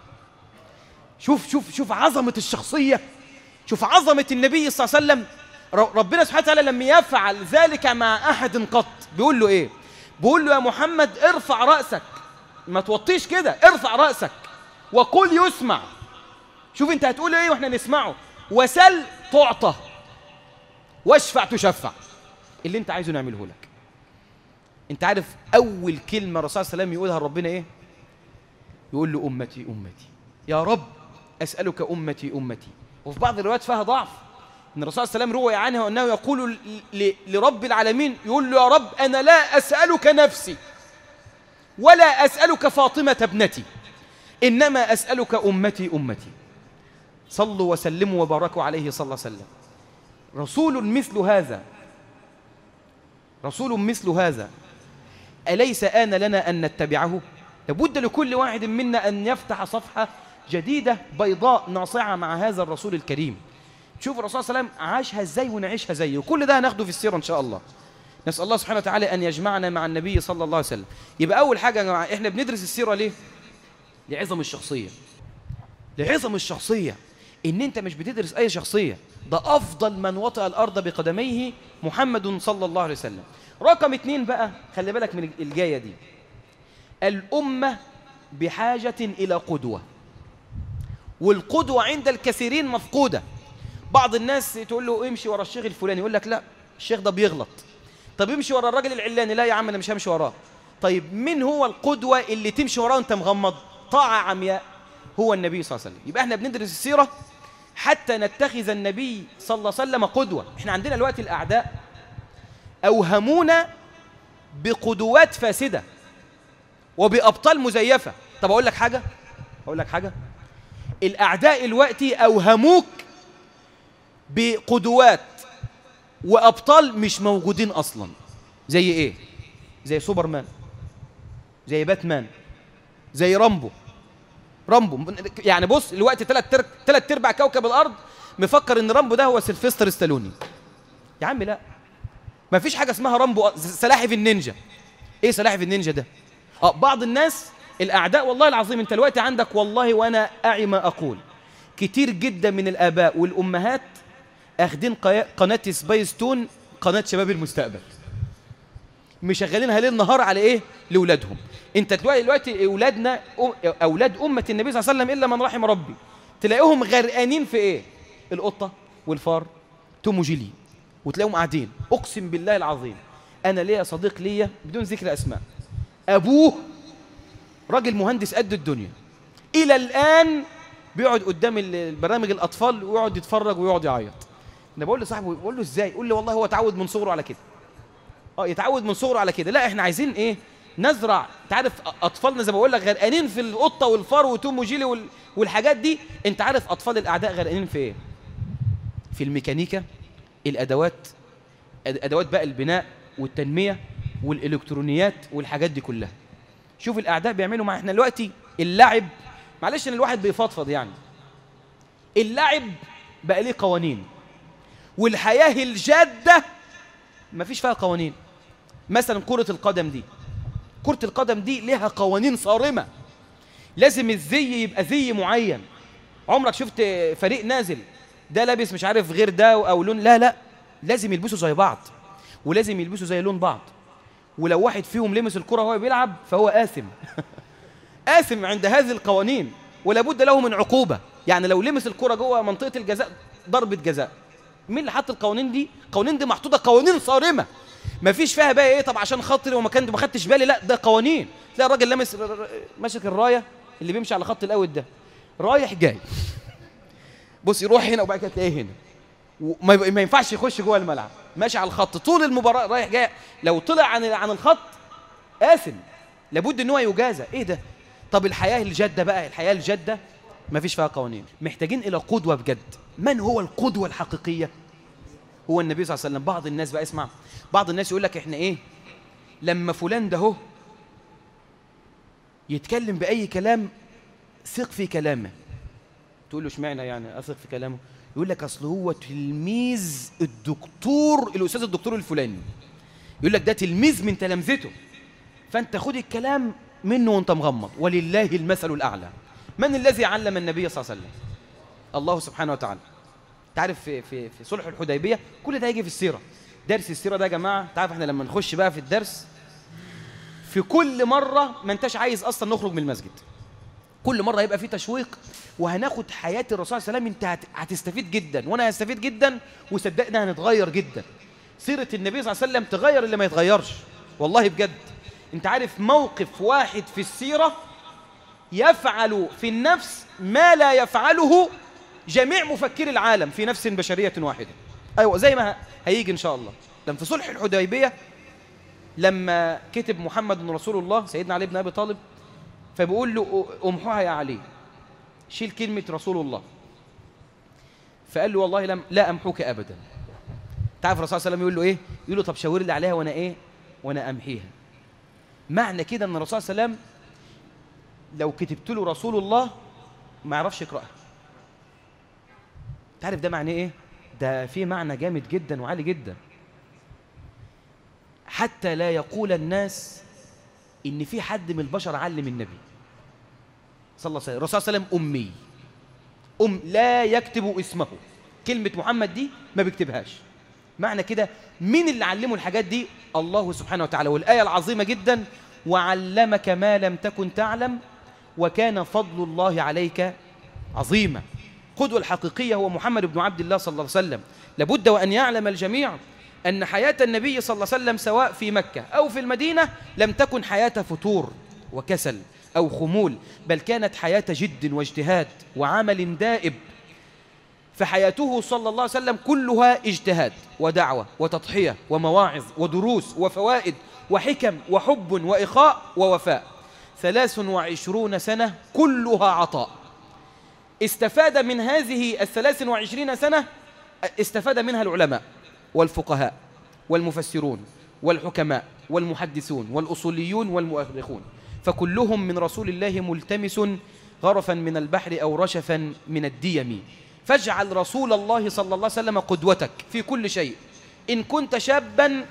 Speaker 1: شوف عظمة الشخصية، شوف عظمة النبي صلى الله عليه وسلم. ربنا سبحانه وتعالى لم يفعل ذلك مع أحد قط. بيقول له إيه؟ بيقول له يا محمد ارفع رأسك، ما توطيش كده، ارفع رأسك وقل يسمع. شوف انت هتقول ايه واحنا نسمعه. وسل تعطى واشفع تشفع. اللي انت عايزه نعمله لك. انت عارف اول كلمة الرسول صلى الله عليه وسلم يقولها لربنا ايه؟ يقول له امتي امتي، يا رب اسألك امتي امتي. وفي بعض الروايات فيها ضعف، ان الرسول صلى الله عليه وسلم روي عنه انه يقول لرب العالمين، يقول له يا رب انا لا اسألك نفسي ولا اسألك فاطمة ابنتي، انما اسألك امتي امتي. صلوا وسلموا وباركوا عليه صلى الله عليه وسلم. رسول مثل هذا، رسول مثل هذا، أليس آن لنا أن نتبعه؟ لابد لكل واحد منا أن يفتح صفحة جديدة بيضاء ناصعة مع هذا الرسول الكريم. شوف الرسول صلى الله عليه وسلم عاشها ازاي ونعيشها زيه، وكل ده هناخده في السيرة إن شاء الله. نسأل الله سبحانه وتعالى أن يجمعنا مع النبي صلى الله عليه وسلم. يبقى أول حاجة يا جماعة، إحنا بندرس السيرة ليه؟ لعظم الشخصية، لعظم الشخصية. إن أنت مش بتدرس أي شخصية، ده أفضل من وطأ الأرض بقدميه محمد صلى الله عليه وسلم. رقم 2 بقى، خلي بالك من الجاية دي، الأمة بحاجة إلى قدوة، والقدوة عند الكثيرين مفقودة. بعض الناس تقول له امشي ورا الشيخ الفلاني، يقول لك لا الشيخ ده بيغلط. طب امشي ورا الراجل العلاني، لا يا عم أنا مش همشي وراه. طيب مين هو القدوة اللي تمشي وراه وانت مغمض؟ طاعة عمياء، هو النبي صلى الله عليه وسلم. يبقى احنا بندرس السيرة حتى نتخذ النبي صلى الله عليه وسلم قدوة. احنا عندنا الوقت الأعداء أوهمونا بقدوات فاسدة وبأبطال مزيفة. طب أقول لك حاجة، الأعداء الوقت أوهموك بقدوات وأبطال مش موجودين أصلا. زي إيه؟ زي سوبرمان، زي باتمان، زي رامبو. يعني بص الوقت تلات ارباع كوكب الأرض مفكر إن رامبو ده هو سيلفستر ستالوني. يا عم لا، ما فيش حاجة اسمها رامبو. سلاحف النينجا، إيه سلاحف النينجا ده؟ بعض الناس الأعداء والله العظيم، أنت الوقت عندك والله وأنا أعي ما أقول، كتير جدا من الآباء والأمهات أخدين قناة سبايس تون، قناة شباب المستقبل، مشغلينها ليل نهار على إيه؟ لأولادهم. أنت دلوقتي أولادنا، أولاد أمة النبي صلى الله عليه وسلم إلا من رحم ربي، تلاقيهم غرقانين في إيه؟ القطة والفار، توم وجيلي، وتلاقيهم قاعدين. أقسم بالله العظيم أنا ليا صديق ليا بدون ذكر أسماء، أبوه راجل مهندس قد الدنيا، إلى الآن بيقعد قدام البرامج الأطفال ويقعد يتفرج ويقعد يعيط. انا بقول لصاحبه، بقول له ازاي؟ يقول لي والله هو اتعود من صغره على كده. يتعود من صغره على كده. لا احنا عايزين ايه؟ نزرع. انت عارف اطفالنا زي ما بقول لك غرقانين في القطه والفار وتوم وجيلي والحاجات دي. انت عارف اطفال الاعداء غرقانين في ايه؟ في الميكانيكا، الادوات، ادوات بقى البناء والتنميه والالكترونيات والحاجات دي كلها. شوف الاعداء بيعملوا مع احنا دلوقتي اللعب. معلش ان الواحد بيفضفض يعني. اللعب بقى ليه قوانين، والحياه الجاده ما فيش فيها قوانين. مثلا كرة القدم دي، كرة القدم دي لها قوانين صارمة. لازم الزي يبقى زي معين. عمرك شفت فريق نازل ده لابس مش عارف غير ده او لون؟ لا لا، لازم يلبسوا زي بعض، ولازم يلبسوا زي لون بعض. ولو واحد فيهم لمس الكرة وهو بيلعب فهو آثم. آثم عند هذه القوانين، ولا بد له من عقوبة. يعني لو لمس الكرة جوه منطقة الجزاء ضربة جزاء. مين اللي حط القوانين دي؟ القوانين دي محطوطة قوانين صارمة، ما فيش فيها بقى ايه طب عشان خاطري وما كنت ما خدتش بالي. لا ده قوانين. تلاقي الراجل لامس ماسك الرايه اللي بيمشي على خط الاوت ده رايح جاي، بص يروح هنا وبعد كده تلاقيه هنا، وما ينفعش يخش جوه الملعب، ماشي على الخط طول المباراه رايح جاي. لو طلع عن الخط آثم، لابد ان هو يجازى. ايه ده؟ طب الحياه الجاده بقى، الحياه الجاده ما فيش فيها قوانين. محتاجين الى قدوه بجد. من هو القدوه الحقيقيه؟ هو النبي صلى الله عليه وسلم. بعض الناس بقى اسمع، بعض الناس يقول لك احنا ايه لما فلان ده هو يتكلم بأي كلام ثق في كلامه. تقول له اشمعنى يعني اثق في كلامه؟ يقول لك اصل هو تلميذ الدكتور الاستاذ الدكتور الفلاني، يقول لك ده تلميذ من تلامذته، فانت خد الكلام منه وانت مغمض. ولله المثل الاعلى. من الذي علم النبي صلى الله عليه وسلم؟ الله سبحانه وتعالى. تعرف في صلح الحديبيه كل ده هيجي في السيره. درس السيره ده يا جماعه، تعرف احنا لما نخش بقى في الدرس في كل مره ما انتش عايز اصلا نخرج من المسجد. كل مره هيبقى في تشويق، وهناخد حياه الرسول صلى الله عليه وسلم. انت هتستفيد جدا وانا هستفيد جدا، وصدقنا هنتغير جدا. سيره النبي صلى الله عليه وسلم تغير اللي ما يتغيرش والله بجد. انت عارف موقف واحد في السيره يفعل في النفس ما لا يفعله جميع مفكري العالم في نفس بشريه واحده. ايوه زي ما هيجي ان شاء الله. لما في صلح الحديبيه لما كتب محمد رسول الله سيدنا علي بن ابي طالب، فبيقول له امحوها يا علي، شيل كلمه رسول الله. فقال له والله لا امحوك ابدا. تعرف الرسول صلى الله عليه وسلم يقول له ايه؟ يقول له طب شاور لي عليها وانا ايه؟ وانا امحيها. معنى كده ان الرسول صلى الله عليه وسلم لو كتبت له رسول الله ما يعرفش يقراها. تعرف ده معناه ايه؟ ده فيه معنى جامد جدا وعالي جدا. حتى لا يقول الناس ان في حد من البشر علم النبي صلى الله عليه وسلم. الرسول صلى الله عليه وسلم امي، لا يكتب اسمه. كلمه محمد دي ما بيكتبهاش. معنى كده مين اللي علمه الحاجات دي؟ الله سبحانه وتعالى. والايه العظيمه جدا وعلمك ما لم تكن تعلم وكان فضل الله عليك عظيما. القدوة الحقيقية هو محمد بن عبد الله صلى الله عليه وسلم. لابد وأن يعلم الجميع أن حياة النبي صلى الله عليه وسلم سواء في مكة أو في المدينة لم تكن حياة فتور وكسل أو خمول، بل كانت حياة جد واجتهاد وعمل دائب. فحياته صلى الله عليه وسلم كلها اجتهاد ودعوة وتضحية ومواعظ ودروس وفوائد وحكم وحب وإخاء ووفاء. 23 سنة كلها عطاء. استفاد من هذه 23 سنة استفاد منها العلماء والفقهاء والمفسرون والحكماء والمحدثون والأصوليون والمؤرخون، فكلهم من رسول الله ملتمس غرفا من البحر أو رشفا من الديم. فاجعل رسول الله صلى الله عليه وسلم قدوتك في كل شيء. إن كنت شابا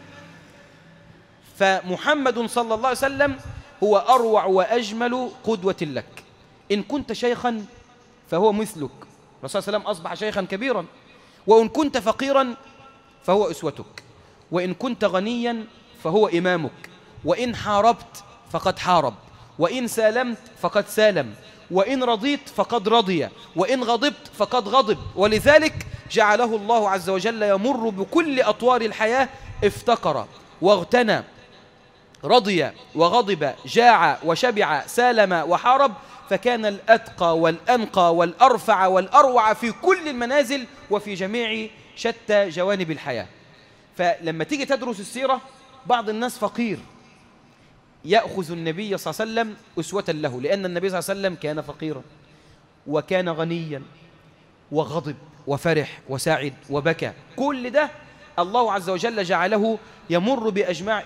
Speaker 1: فمحمد صلى الله عليه وسلم هو أروع وأجمل قدوة لك. إن كنت شيخا فهو مثلك. الرسول صلى الله عليه وسلم أصبح شيخا كبيرا. وإن كنت فقيرا فهو أسوتك. وإن كنت غنيا فهو إمامك. وإن حاربت فقد حارب. وإن سالمت فقد سالم. وإن رضيت فقد رضي. وإن غضبت فقد غضب. ولذلك جعله الله عز وجل يمر بكل أطوار الحياة. افتقر واغتنى، رضي وغضب، جاع وشبع، سالم وحارب، فكان الأتقى والأنقى والأرفع والأروع في كل المنازل وفي جميع شتى جوانب الحياة. فلما تيجي تدرس السيرة، بعض الناس فقير يأخذ النبي صلى الله عليه وسلم أسوة له، لأن النبي صلى الله عليه وسلم كان فقيرا وكان غنيا وغضب وفرح وسعد وبكى. كل ده الله عز وجل جعله يمر بأجماع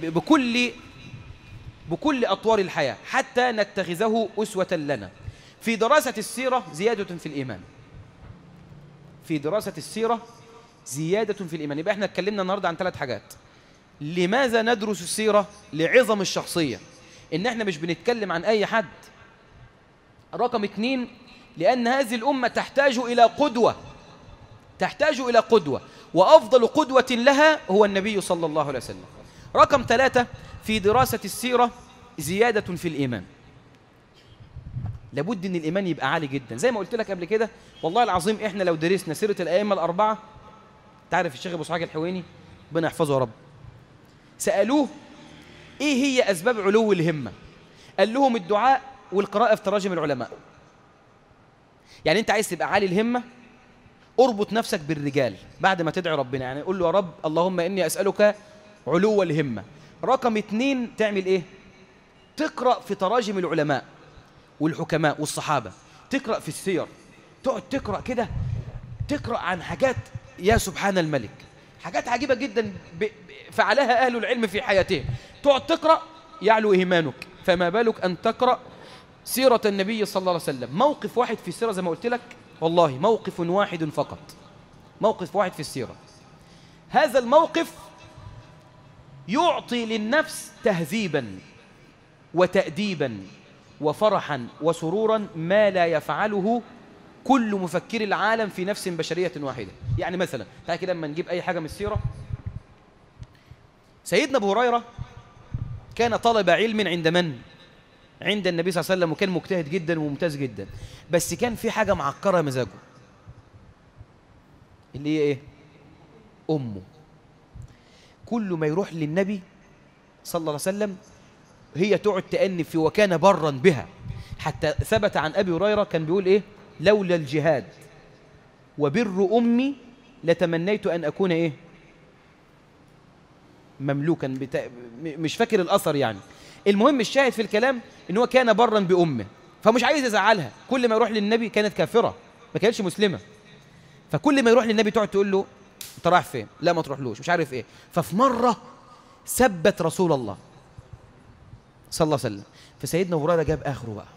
Speaker 1: بكل أطوار الحياة حتى نتخذه أسوة لنا. في دراسة السيرة زيادة في الإيمان. في دراسة السيرة زيادة في الإيمان. يبقى احنا اتكلمنا النهاردة عن 3 حاجات. لماذا ندرس السيرة؟ لعظم الشخصية، إن احنا مش بنتكلم عن أي حد. رقم 2، لأن هذه الأمة تحتاج إلى قدوة، تحتاج إلى قدوة، وأفضل قدوة لها هو النبي صلى الله عليه وسلم. رقم 3، في دراسة السيرة زيادة في الإيمان. لابد أن الإيمان يبقى عالي جدا. زي ما قلت لك قبل كده، والله العظيم إحنا لو درسنا سيرة الأئمة الأربعة، تعرف الشيخ أبو إسحاق الحويني ربنا يحفظه يا رب، سألوه إيه هي أسباب علو الهمة؟ قال لهم الدعاء والقراءة في تراجم العلماء. يعني أنت عايز تبقى عالي الهمة، اربط نفسك بالرجال بعد ما تدعي ربنا. يعني قول له يا رب اللهم إني أسألك علو الهمة. رقم 2، تعمل إيه؟ تقرأ في تراجم العلماء والحكماء والصحابة، تقرأ في السير، تقعد تقرأ كده، تقرأ عن حاجات يا سبحان الملك، حاجات عجيبة جدا فعلها أهل العلم في حياتهم. تقعد تقرأ يعلو إيمانك. فما بالك أن تقرأ سيرة النبي صلى الله عليه وسلم. موقف واحد في السيرة زي ما قلت لك، والله موقف واحد فقط، موقف واحد في السيرة. هذا الموقف يعطي للنفس تهذيبا وتأديبا وفرحا وسرورا ما لا يفعله كل مفكر العالم في نفس بشرية واحدة. يعني مثلا تعالى كده لما نجيب أي حاجة من السيرة، سيدنا أبو هريرة كان طالب علم عند من؟ عند النبي صلى الله عليه وسلم، وكان مجتهد جدا وممتاز جدا، بس كان في حاجة معكرة مزاجه، اللي هي إيه؟ أمه. كل ما يروح للنبي صلى الله عليه وسلم هي تقعد تأنف فيه، وكان برا بها، حتى ثبت عن أبي هريرة كان بيقول إيه؟ لولا الجهاد وبر أمي لتمنيت أن أكون إيه؟ مملوكا مش فاكر الأثر يعني. المهم الشاهد في الكلام إن هو كان برا بأمه، فمش عايز يزعلها. كل ما يروح للنبي، كانت كافرة ما كانتش مسلمة، فكل ما يروح للنبي تقعد تقول له أنت رايح فين؟ لا ما تروحلوش، مش عارف إيه. ففي مرة سبت رسول الله صلى الله عليه وسلم، فسيدنا أبو هريرة جاب آخره بقى،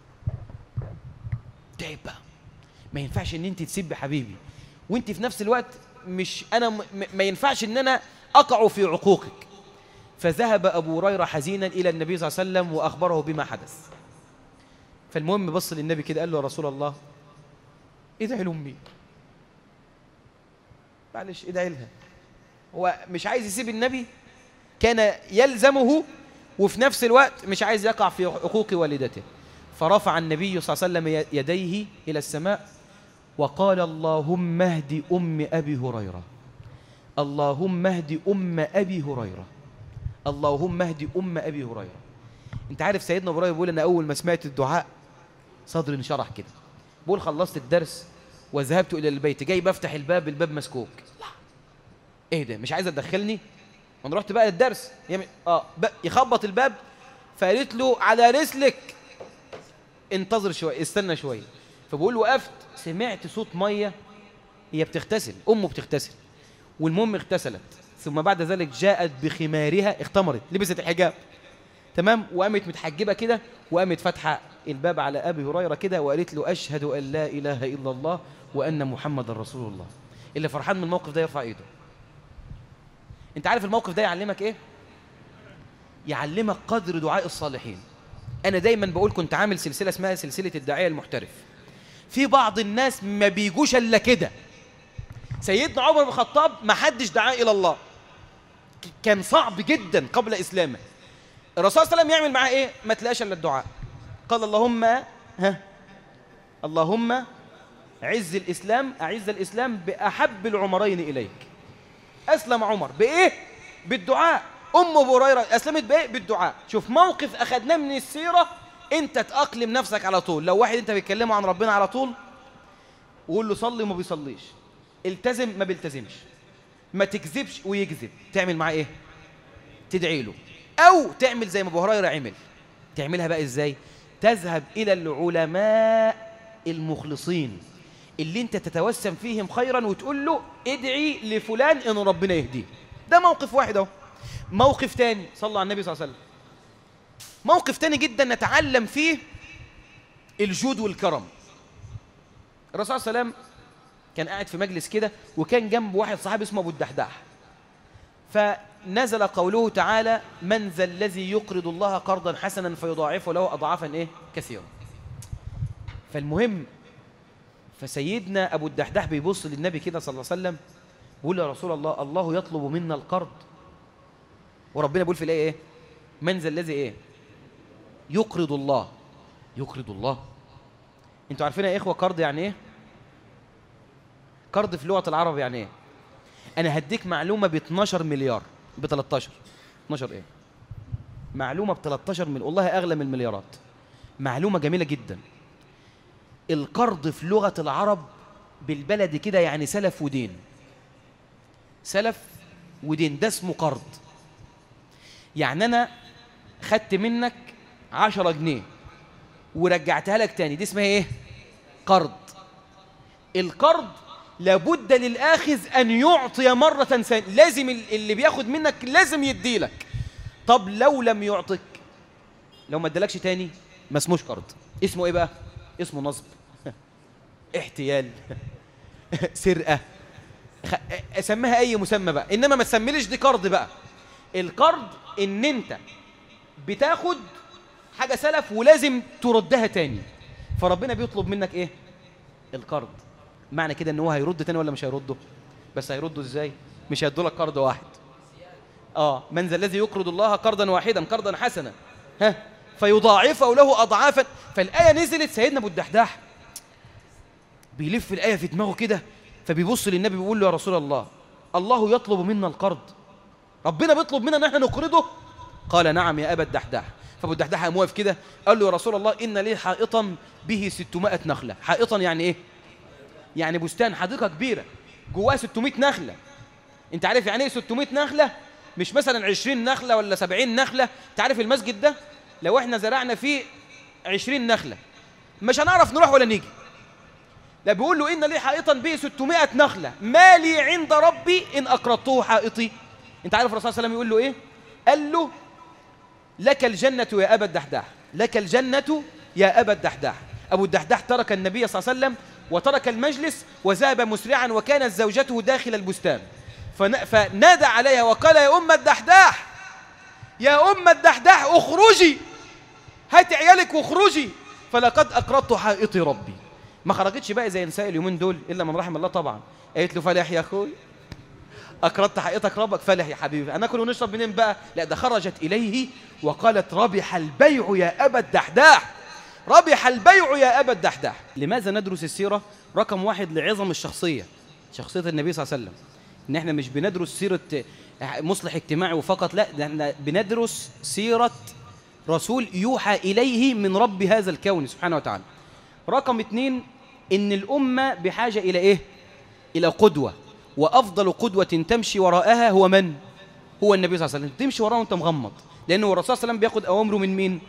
Speaker 1: تعب بقى. ما ينفعش ان انت تسبي حبيبي وانت في نفس الوقت مش انا ما ينفعش ان انا اقع في عقوقك. فذهب ابو هريره حزينا الى النبي صلى الله عليه وسلم واخبره بما حدث. فالمهم بص للنبي كده قال له يا رسول الله ادعي لامي، معلش ادعي لها. هو مش عايز يسيب النبي، كان يلزمه، وفي نفس الوقت مش عايز يقع في حقوق والدته. فرفع النبي صلى الله عليه وسلم يديه إلى السماء وقال اللهم اهد أم أبي هريرة، اللهم اهد أم أبي هريرة، اللهم اهد أم أبي هريرة. انت عارف سيدنا أبو هريرة بيقول أنا أول ما سمعت الدعاء صدري انشرح كده. بقول خلصت الدرس وذهبت إلى البيت، جاي بفتح الباب، الباب مسكوك. لا ايه ده، مش عايزة تدخلني؟ وانا رحت بقى الدرس يخبط الباب، فقالت له على رسلك انتظر شوية، استنى شوية. فبقول وقفت، سمعت صوت مية، هي بتغتسل، أمه بتغتسل، والمهم اغتسلت، ثم بعد ذلك جاءت بخمارها، اختمرت، لبست الحجاب تمام، وقامت متحجبة كده، وقامت فاتحة الباب على أبي هريرة كده، وقالت له أشهد أن لا إله إلا الله وأن محمد رسول الله. اللي فرحان من الموقف ده يرفع إيده. أنت عارف الموقف ده يعلمك إيه؟ يعلمك قدر دعاء الصالحين. أنا دايما بقول كنت عامل سلسلة اسمها سلسلة الداعية المحترف. في بعض الناس ما بيجوش إلا كده. سيدنا عمر بن الخطاب ما حدش دعاه إلى الله، كان صعب جدا قبل إسلامه. الرسول صلى الله عليه وسلم يعمل معاه إيه؟ ما تلاقاش إلا الدعاء. قال اللهم أعز الإسلام بأحب العمرين إليك. أسلم عمر بإيه؟ بالدعاء. أم أبو هريرة أسلمت بإيه؟ بالدعاء. شوف موقف أخذناه من السيرة، أنت تأقلم نفسك على طول. لو واحد أنت بيتكلمه عن ربنا على طول وقول له صلي وما بيصليش، التزم ما بيلتزمش، ما تكذبش ويكذب، تعمل معاه ايه؟ تدعي له، او تعمل زي ما ابو هريره عمل. تعملها بقى ازاي؟ تذهب الى العلماء المخلصين اللي انت تتوسم فيهم خيرا وتقول له ادعي لفلان ان ربنا يهديه. ده موقف واحد اهو. موقف تاني، صلى على النبي صلى الله عليه وسلم، موقف تاني جدا نتعلم فيه الجود والكرم. الرسول صلى الله عليه وسلم كان قاعد في مجلس كده، وكان جنب واحد صحابي اسمه ابو الدحداح، فنزل قوله تعالى: من ذا الذي يقرض الله قرضا حسنا فيضاعفه له اضعافا ايه؟ كثيرا. فالمهم، فسيدنا ابو الدحداح بيبص للنبي كده صلى الله عليه وسلم، بيقول: يا رسول الله، الله يطلب منا القرض، وربنا بيقول في الايه ايه؟ من ذا الذي ايه؟ يقرض الله. يقرض الله. انتوا عارفين يا اخوه قرض يعني ايه؟ قرض في لغه العرب يعني ايه؟ انا هديك معلومه ب 12 مليار، ب 13، 12 ايه؟ معلومه ب 13 والله اغلى من المليارات. معلومه جميله جدا. القرض في لغه العرب بالبلد كده يعني سلف ودين. سلف ودين، ده اسمه قرض. يعني انا خدت منك 10 جنيه ورجعتها لك تاني، دي اسمها ايه؟ قرض. القرض لابد للآخذ أن يعطي مرة ثانية، لازم اللي بياخد منك لازم يديلك. طب لو لم يعطك، لو ما ادالكش تاني، ما اسموش قرض، اسمه ايه بقى؟ اسمه نصب، احتيال، سرقة، اسميها اي مسمى بقى، انما ما تسميليش دي قرض بقى. القرض ان انت بتاخد حاجة سلف ولازم تردها تاني، فربنا بيطلب منك ايه؟ القرض. معنى كده ان هو هيرد تاني ولا مش هيرده؟ بس هيرده ازاي؟ مش هيدولك قرض واحد. من ذا الذي يقرض الله قرضا واحدا قرضا حسنا فيضاعفه له اضعافا. فالايه نزلت، سيدنا ابو الدحداح بيلف الايه في دماغه كده، فبيبص للنبي بيقول له: يا رسول الله، الله يطلب منا القرض، ربنا بيطلب منا ان احنا نقرضه؟ قال: نعم يا ابا الدحداح. فابو الدحداح قام واقف كده، قال له: يا رسول الله، ان لي حائطا به 600 نخله. حائطا يعني ايه؟ يعني بستان، حديقه كبيره جواه 600 نخله. انت عارف يعني ايه 600 نخله؟ مش مثلا 20 نخله ولا 70 نخله. انت عارف المسجد ده لو احنا زرعنا فيه 20 نخله مش هنعرف نروح ولا نيجي. لا، بيقول له: ان لي حائطا به 600 نخله، ما لي عند ربي ان اقرضته حائطي. انت عارف الرسول صلى الله عليه وسلم يقول له ايه؟ قال له: لك الجنه يا ابا الدحداح، لك الجنه يا ابا الدحداح. ابو الدحداح ترك النبي صلى الله عليه وسلم وترك المجلس وذهب مسرعا، وكانت زوجته داخل البستان، فنادى عليها وقال: يا أم الدحداح، يا أم الدحداح، اخرجي، هاتي عيالك واخرجي، فلقد أقرضت حائطي ربي. ما خرجتش بقى زي نساء اليومين دول إلا من رحم الله طبعا. قالت له: فالح يا أخوي، أقرضت حائطك ربك، فالح يا حبيبي، أنا أكل ونشرب منين بقى؟ لا، ده خرجت إليه وقالت: ربح البيع يا أبا الدحداح، ربح البيع يا أبا الدحداح. لماذا ندرس السيرة؟ رقم واحد، لعظم الشخصية، شخصية النبي صلى الله عليه وسلم. إن إحنا مش بندرس سيرة مصلح اجتماعي وفقط، لا، ده إحنا بندرس سيرة رسول يوحى إليه من رب هذا الكون سبحانه وتعالى. رقم اتنين، إن الأمة بحاجة إلى إيه؟ إلى قدوة، وأفضل قدوة تمشي وراءها هو من؟ هو النبي صلى الله عليه وسلم. تمشي وراه وأنت مغمض، لأنه الرسول صلى الله عليه وسلم بياخد أوامره من مين؟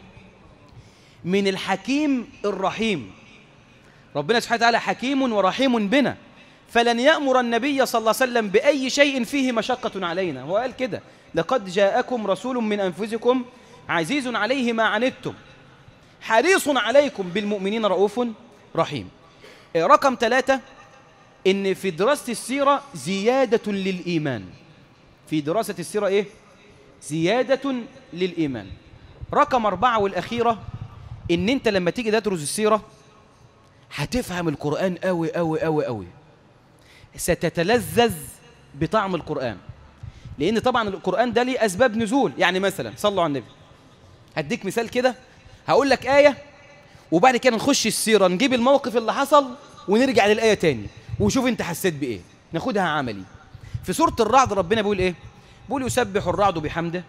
Speaker 1: من الحكيم الرحيم. ربنا سبحانه وتعالى حكيم ورحيم بنا، فلن يأمر النبي صلى الله عليه وسلم بأي شيء فيه مشقة علينا. هو قال كده: لقد جاءكم رسول من أنفسكم عزيز عليه ما عنتم حريص عليكم بالمؤمنين رؤوف رحيم. رقم 3، إن في دراسة السيرة زيادة للإيمان. في دراسة السيرة إيه؟ زيادة للإيمان. رقم 4 والأخيرة، إن أنت لما تيجي تدرس السيرة هتفهم القرآن أوي أوي أوي أوي، ستتلذذ بطعم القرآن، لأن طبعا القرآن ده ليه أسباب نزول. يعني مثلا صلوا على النبي، هديك مثال كده، هقول لك آية وبعد كده نخش السيرة، نجيب الموقف اللي حصل ونرجع للآية تاني وشوف أنت حسيت بإيه، ناخدها عملي. في سورة الرعد ربنا بيقول إيه؟ بيقول: يسبح الرعد بحمده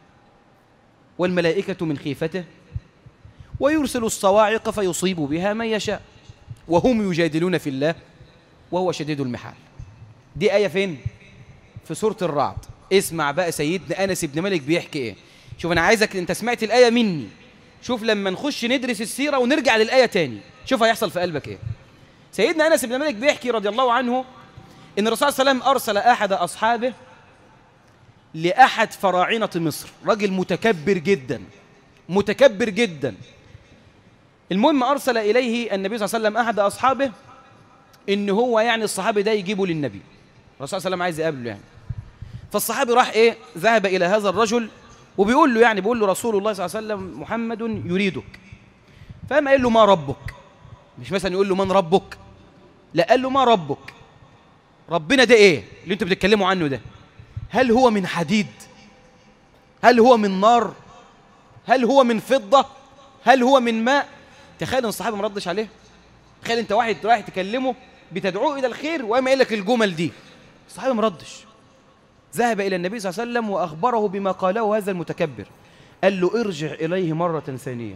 Speaker 1: والملائكة من خيفته ويرسل الصواعق فيصيب بها من يشاء وهم يجادلون في الله وهو شديد المحال. دي آية فين؟ في سورة الرعد. اسمع بقى سيدنا أنس بن مالك بيحكي إيه. شوف أنا عايزك، أنت سمعت الآية مني، شوف لما نخش ندرس السيرة ونرجع للآية تاني شوف هيحصل في قلبك إيه. سيدنا أنس بن مالك بيحكي رضي الله عنه إن الرسول صلى الله عليه وسلم أرسل أحد أصحابه لأحد فراعنة مصر، راجل متكبر جدا، متكبر جدا. المهم أرسل إليه النبي صلى الله عليه وسلم أحد أصحابه إن هو يعني الصحابي ده يجيبه للنبي. الرسول صلى الله عليه وسلم عايز يقابله يعني. فالصحابي راح إيه، ذهب إلى هذا الرجل وبيقول له يعني، بيقول له رسول الله صلى الله عليه وسلم محمد يريدك. فقام قال له ما ربك؟ مش مثلا يقول له من ربك، لا، قال له ما ربك؟ ربنا ده إيه اللي أنتوا بتتكلموا عنه ده؟ هل هو من حديد؟ هل هو من نار؟ هل هو من فضة؟ هل هو من ماء؟ تخيل ان الصحابي ما ردش عليه. تخيل انت واحد رايح تكلمه بتدعوه الى الخير وقام قايل لك الجمل دي، الصحابي ما ردش. ذهب الى النبي صلى الله عليه وسلم واخبره بما قاله هذا المتكبر. قال له ارجع اليه مرة ثانية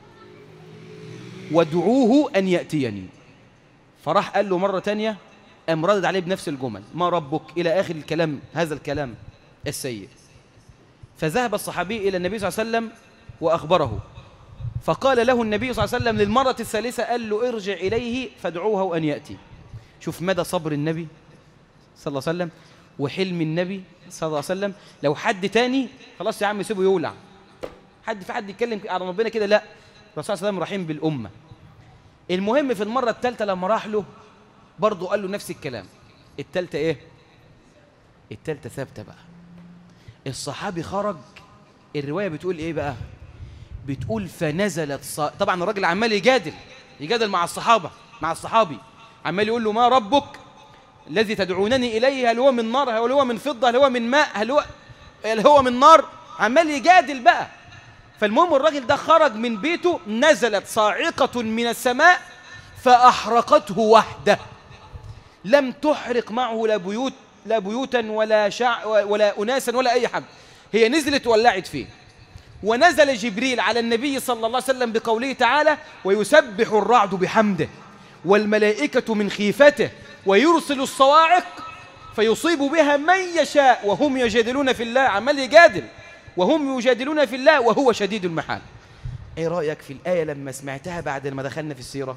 Speaker 1: وادعوه ان ياتيني. فراح قال له مرة ثانية، قام ردد عليه بنفس الجمل، ما ربك، الى اخر الكلام، هذا الكلام السيء. فذهب الصحابي الى النبي صلى الله عليه وسلم واخبره، فقال له النبي صلى الله عليه وسلم للمرة الثالثة، قال له ارجع إليه فادعوه أن يأتي. شوف مدى صبر النبي صلى الله عليه وسلم وحلم النبي صلى الله عليه وسلم. لو حد تاني خلاص يا عم سيبه يولع، في حد يتكلم على ربنا كده، لا، الرسول صلى الله عليه وسلم رحيم بالأمة. المهم في المرة الثالثة لما راح له برضه قال له نفس الكلام. الثالثة إيه؟ الثالثة ثابتة بقى. الصحابي خرج، الرواية بتقول إيه بقى؟ بتقول فنزلت طبعا الراجل عمال يجادل مع الصحابة، مع الصحابي، عمال يقول له ما ربك الذي تدعونني إليه؟ هل هو من نار؟ هل هو من فضة؟ هل هو من ماء؟ هل هو من نار؟ عمال يجادل بقى. فالمهم الراجل ده خرج من بيته، نزلت صاعقة من السماء فأحرقته وحده، لم تحرق معه لا بيوتا ولا أناسا ولا أي حد، هي نزلت ولعت فيه. ونزل جبريل على النبي صلى الله عليه وسلم بقوله تعالى ويسبح الرعد بحمده والملائكة من خيفته ويرسل الصواعق فيصيب بها من يشاء وهم يجادلون في الله. عمال يجادل وهم يجادلون في الله وهو شديد المحال. ايه رأيك في الآية لما سمعتها بعد ما دخلنا في السيرة؟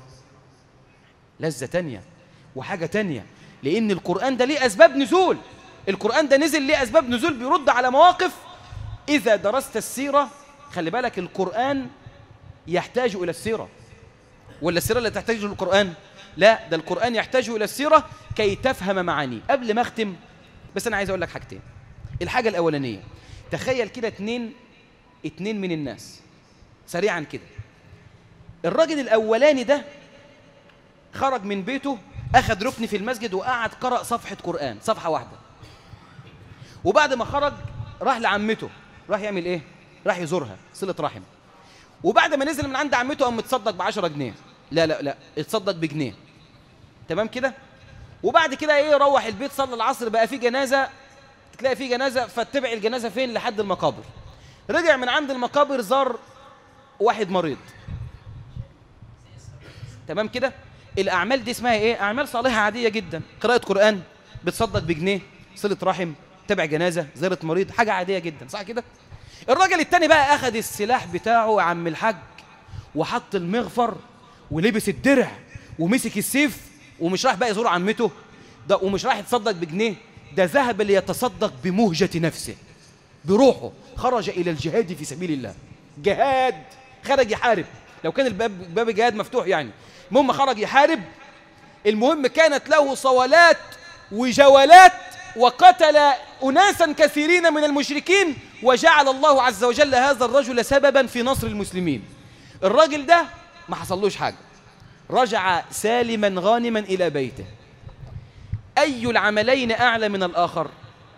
Speaker 1: لذة تانية وحاجة تانية، لأن القرآن ده ليه أسباب نزول. القرآن ده نزل ليه أسباب نزول، بيرد على مواقف. إذا درست السيرة خلي بالك، القرآن يحتاج إلى السيرة، ولا السيرة لا تحتاج إلى القرآن؟ لا، ده القرآن يحتاج إلى السيرة كي تفهم معانيه. قبل ما أختم بس أنا عايز أقول لك حاجتين. الحاجة الأولانية، تخيل كده اتنين من الناس سريعا كده. الراجل الأولاني ده خرج من بيته، أخذ ركن في المسجد وقعد قرأ صفحة قرآن، صفحة واحدة. وبعد ما خرج راح لعمته، راح يعمل ايه؟ راح يزورها، صلة رحم. وبعد ما نزل من عند عمته قام متصدق ب10 جنيه. لا اتصدق بجنيه، تمام كده. وبعد كده ايه، روح البيت، صلى العصر، بقى في جنازة، تلاقي في جنازة، فاتبع الجنازة فين؟ لحد المقابر. رجع من عند المقابر زار واحد مريض، تمام كده. الأعمال دي اسمها ايه؟ أعمال صالحة عادية جدا، قراءة قرآن، بتصدق بجنيه، صلة رحم، تبع جنازة، زيارة مريض، حاجة عادية جدا، صح كده؟ الراجل التاني بقى أخذ السلاح بتاعه يا عم الحاج وحط المغفر ولبس الدرع ومسك السيف، ومش راح بقى يزور عمته ده، ومش راح يتصدق بجنيه، ده ذهب ليتصدق بمهجة نفسه، بروحه، خرج إلى الجهاد في سبيل الله. جهاد، خرج يحارب، لو كان باب الجهاد مفتوح يعني. المهم خرج يحارب. المهم كانت له صولات وجولات، وقتل أناسا كثيرين من المشركين، وجعل الله عز وجل هذا الرجل سببا في نصر المسلمين. الراجل ده ما حصلوش حاجة، رجع سالما غانما إلى بيته. أي العملين أعلى من الآخر؟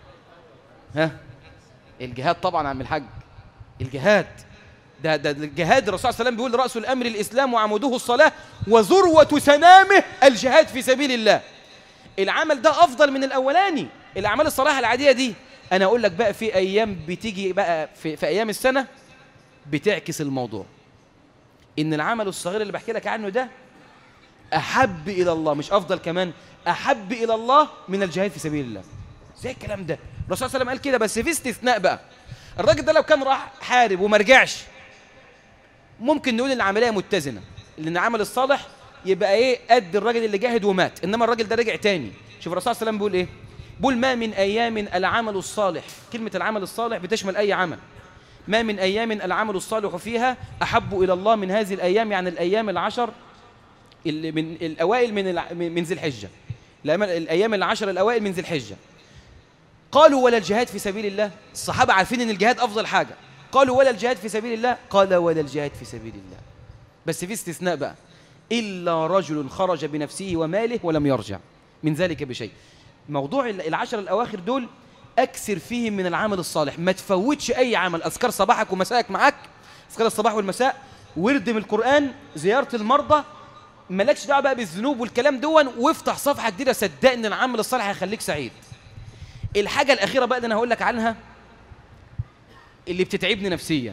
Speaker 1: الجهاد طبعا عم الحاج، الجهاد ده الجهاد. الرسول صلى الله عليه وسلم بيقول رأس الأمر الإسلام وعموده الصلاة وذروة سنامه الجهاد في سبيل الله. العمل ده أفضل من الأولاني. الأعمال الصلاحة العادية دي أنا أقول لك بقى في أيام بتيجي بقى في أيام السنة بتعكس الموضوع، إن العمل الصغير اللي بحكي لك عنه ده أحب إلى الله، مش أفضل كمان، أحب إلى الله من الجهاد في سبيل الله. زي الكلام ده الرسول صلى الله عليه وسلم قال كده، بس في استثناء بقى. الراجل ده لو كان راح حارب وما رجعش ممكن نقول العملية متزنة، لأن العمل الصالح يبقى إيه قد الراجل اللي جاهد ومات، إنما الراجل ده رجع تاني. شوف الرسول صلى الله عليه وسلم بيقول إيه؟ بيقول ما من أيام العمل الصالح، كلمة العمل الصالح بتشمل أي عمل، ما من أيام العمل الصالح فيها أحب إلى الله من هذه الأيام، يعني الأيام العشر اللي من الأوائل من ذي الحجة، الأيام العشر الأوائل من ذي الحجة. قالوا ولا الجهاد في سبيل الله؟ الصحابة عارفين إن الجهاد أفضل حاجة، قالوا ولا الجهاد في سبيل الله؟ قال ولا الجهاد في سبيل الله، بس في استثناء بقى، إلا رجل خرج بنفسه وماله ولم يرجع من ذلك بشيء. موضوع العشر الأواخر دول أكثر فيهم من العمل الصالح، ما تفوتش أي عمل، أذكار صباحك ومسائك معك، أذكار الصباح والمساء، ورد من القرآن، زيارة المرضى، مالكش دعوه بقى بالذنوب والكلام دون، وافتح صفحه جديده، صدقني العمل الصالح هيخليك سعيد. الحاجه الاخيره بقى اللي انا هقول لك عنها اللي بتتعبني نفسيا،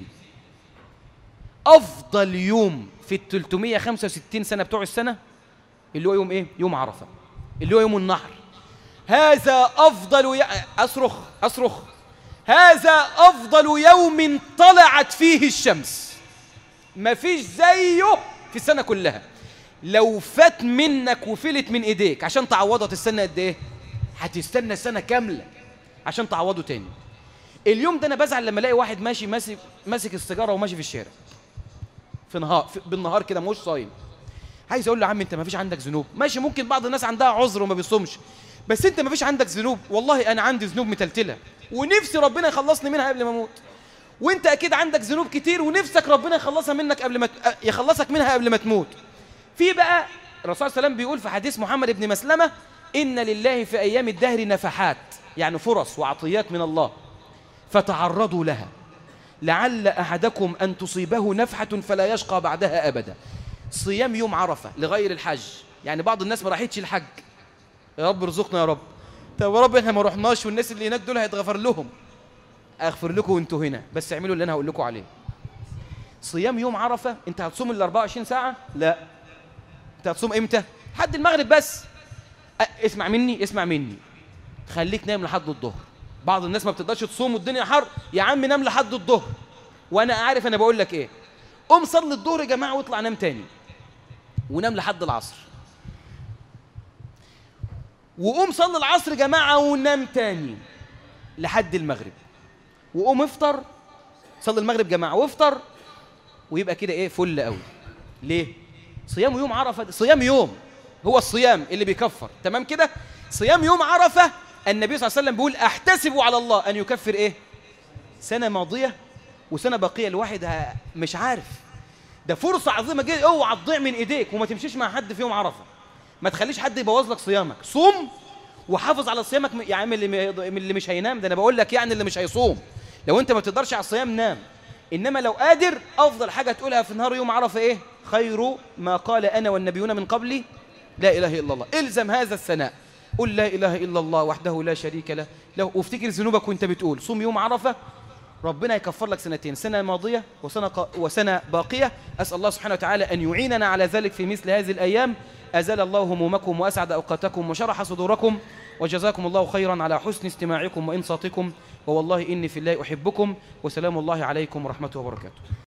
Speaker 1: افضل يوم في ال 365 سنه بتوع السنه اللي هو يوم ايه؟ يوم عرفه، اللي هو يوم النحر. هذا افضل اصرخ هذا افضل يوم طلعت فيه الشمس، مفيش زيه في السنه كلها. لو فات منك وفلت من ايديك عشان تعوضه تستنى قد ايه؟ هتستنى سنه كامله عشان تعوضه تاني. اليوم ده انا بزعل لما الاقي واحد ماشي ماسك السيجاره وماشي في الشارع بالنهار كده مش صايم. عايز اقول له يا عم انت ما فيش عندك ذنوب؟ ماشي، ممكن بعض الناس عندها عذر وما بيصومش، بس انت ما فيش عندك ذنوب. والله انا عندي ذنوب متلتله ونفسي ربنا يخلصني منها قبل ما اموت، وانت اكيد عندك ذنوب كتير ونفسك ربنا يخلصها منك يخلصك منها قبل ما تموت. في بقى الرسول صلى الله عليه وسلم بيقول في حديث محمد بن مسلمة: إن لله في أيام الدهر نفحات، يعني فرص وعطيات من الله، فتعرضوا لها لعل أحدكم أن تصيبه نفحة فلا يشقى بعدها أبدا. صيام يوم عرفة لغير الحج، يعني بعض الناس ما راحتش الحج، يا رب ارزقنا يا رب، طب يا رب احنا ما رحناش والناس اللي هناك دول هيتغفر لهم. أغفر لكم وانتوا هنا، بس اعملوا اللي أنا هقول لكم عليه. صيام يوم عرفة، انت هتصوم ال 24 ساعة؟ لا، انت هتصوم امتى؟ لحد المغرب بس. اسمع مني، خليك نايم لحد الظهر. بعض الناس ما بتقدرش تصوم والدنيا حر، يا عم نام لحد الظهر، وانا عارف انا بقول لك ايه. قوم صلي الظهر يا جماعه واطلع نام تاني، ونام لحد العصر، وقوم صلي العصر يا جماعه ونام تاني لحد المغرب، وقوم افطر، صلي المغرب جماعه وافطر، ويبقى كده ايه؟ فل قوي. ليه؟ صيام يوم عرفه، صيام يوم هو الصيام اللي بيكفر، تمام كده؟ صيام يوم عرفه النبي صلى الله عليه وسلم بيقول: احتسب على الله ان يكفر ايه؟ سنه ماضيه وسنه باقيه. الواحد مش عارف، ده فرصه عظيمه جدا، اوعى تضيع من ايديك، وما تمشيش مع حد في يوم عرفه، ما تخليش حد يبوظ لك صيامك. صوم وحافظ على صيامك يا عم. اللي مش هينام ده انا بقول لك، يعني اللي مش هيصوم، لو انت ما تقدرش على الصيام نام، انما لو قادر افضل حاجه تقولها في نهار يوم عرفه ايه؟ خير ما قال انا والنبيون من قبلي لا اله الا الله. الزم هذا الثناء، قل لا اله الا الله وحده لا شريك له وافتكر ذنوبك وانت بتقول. صوم يوم عرفه، ربنا يكفر لك سنتين، سنه ماضيه وسنه باقيه. اسال الله سبحانه وتعالى ان يعيننا على ذلك في مثل هذه الايام. ازال الله همومكم واسعد اوقاتكم وشرح صدوركم، وجزاكم الله خيرا على حسن استماعكم وانصاتكم، ووالله اني في الله احبكم، وسلام الله عليكم ورحمته وبركاته.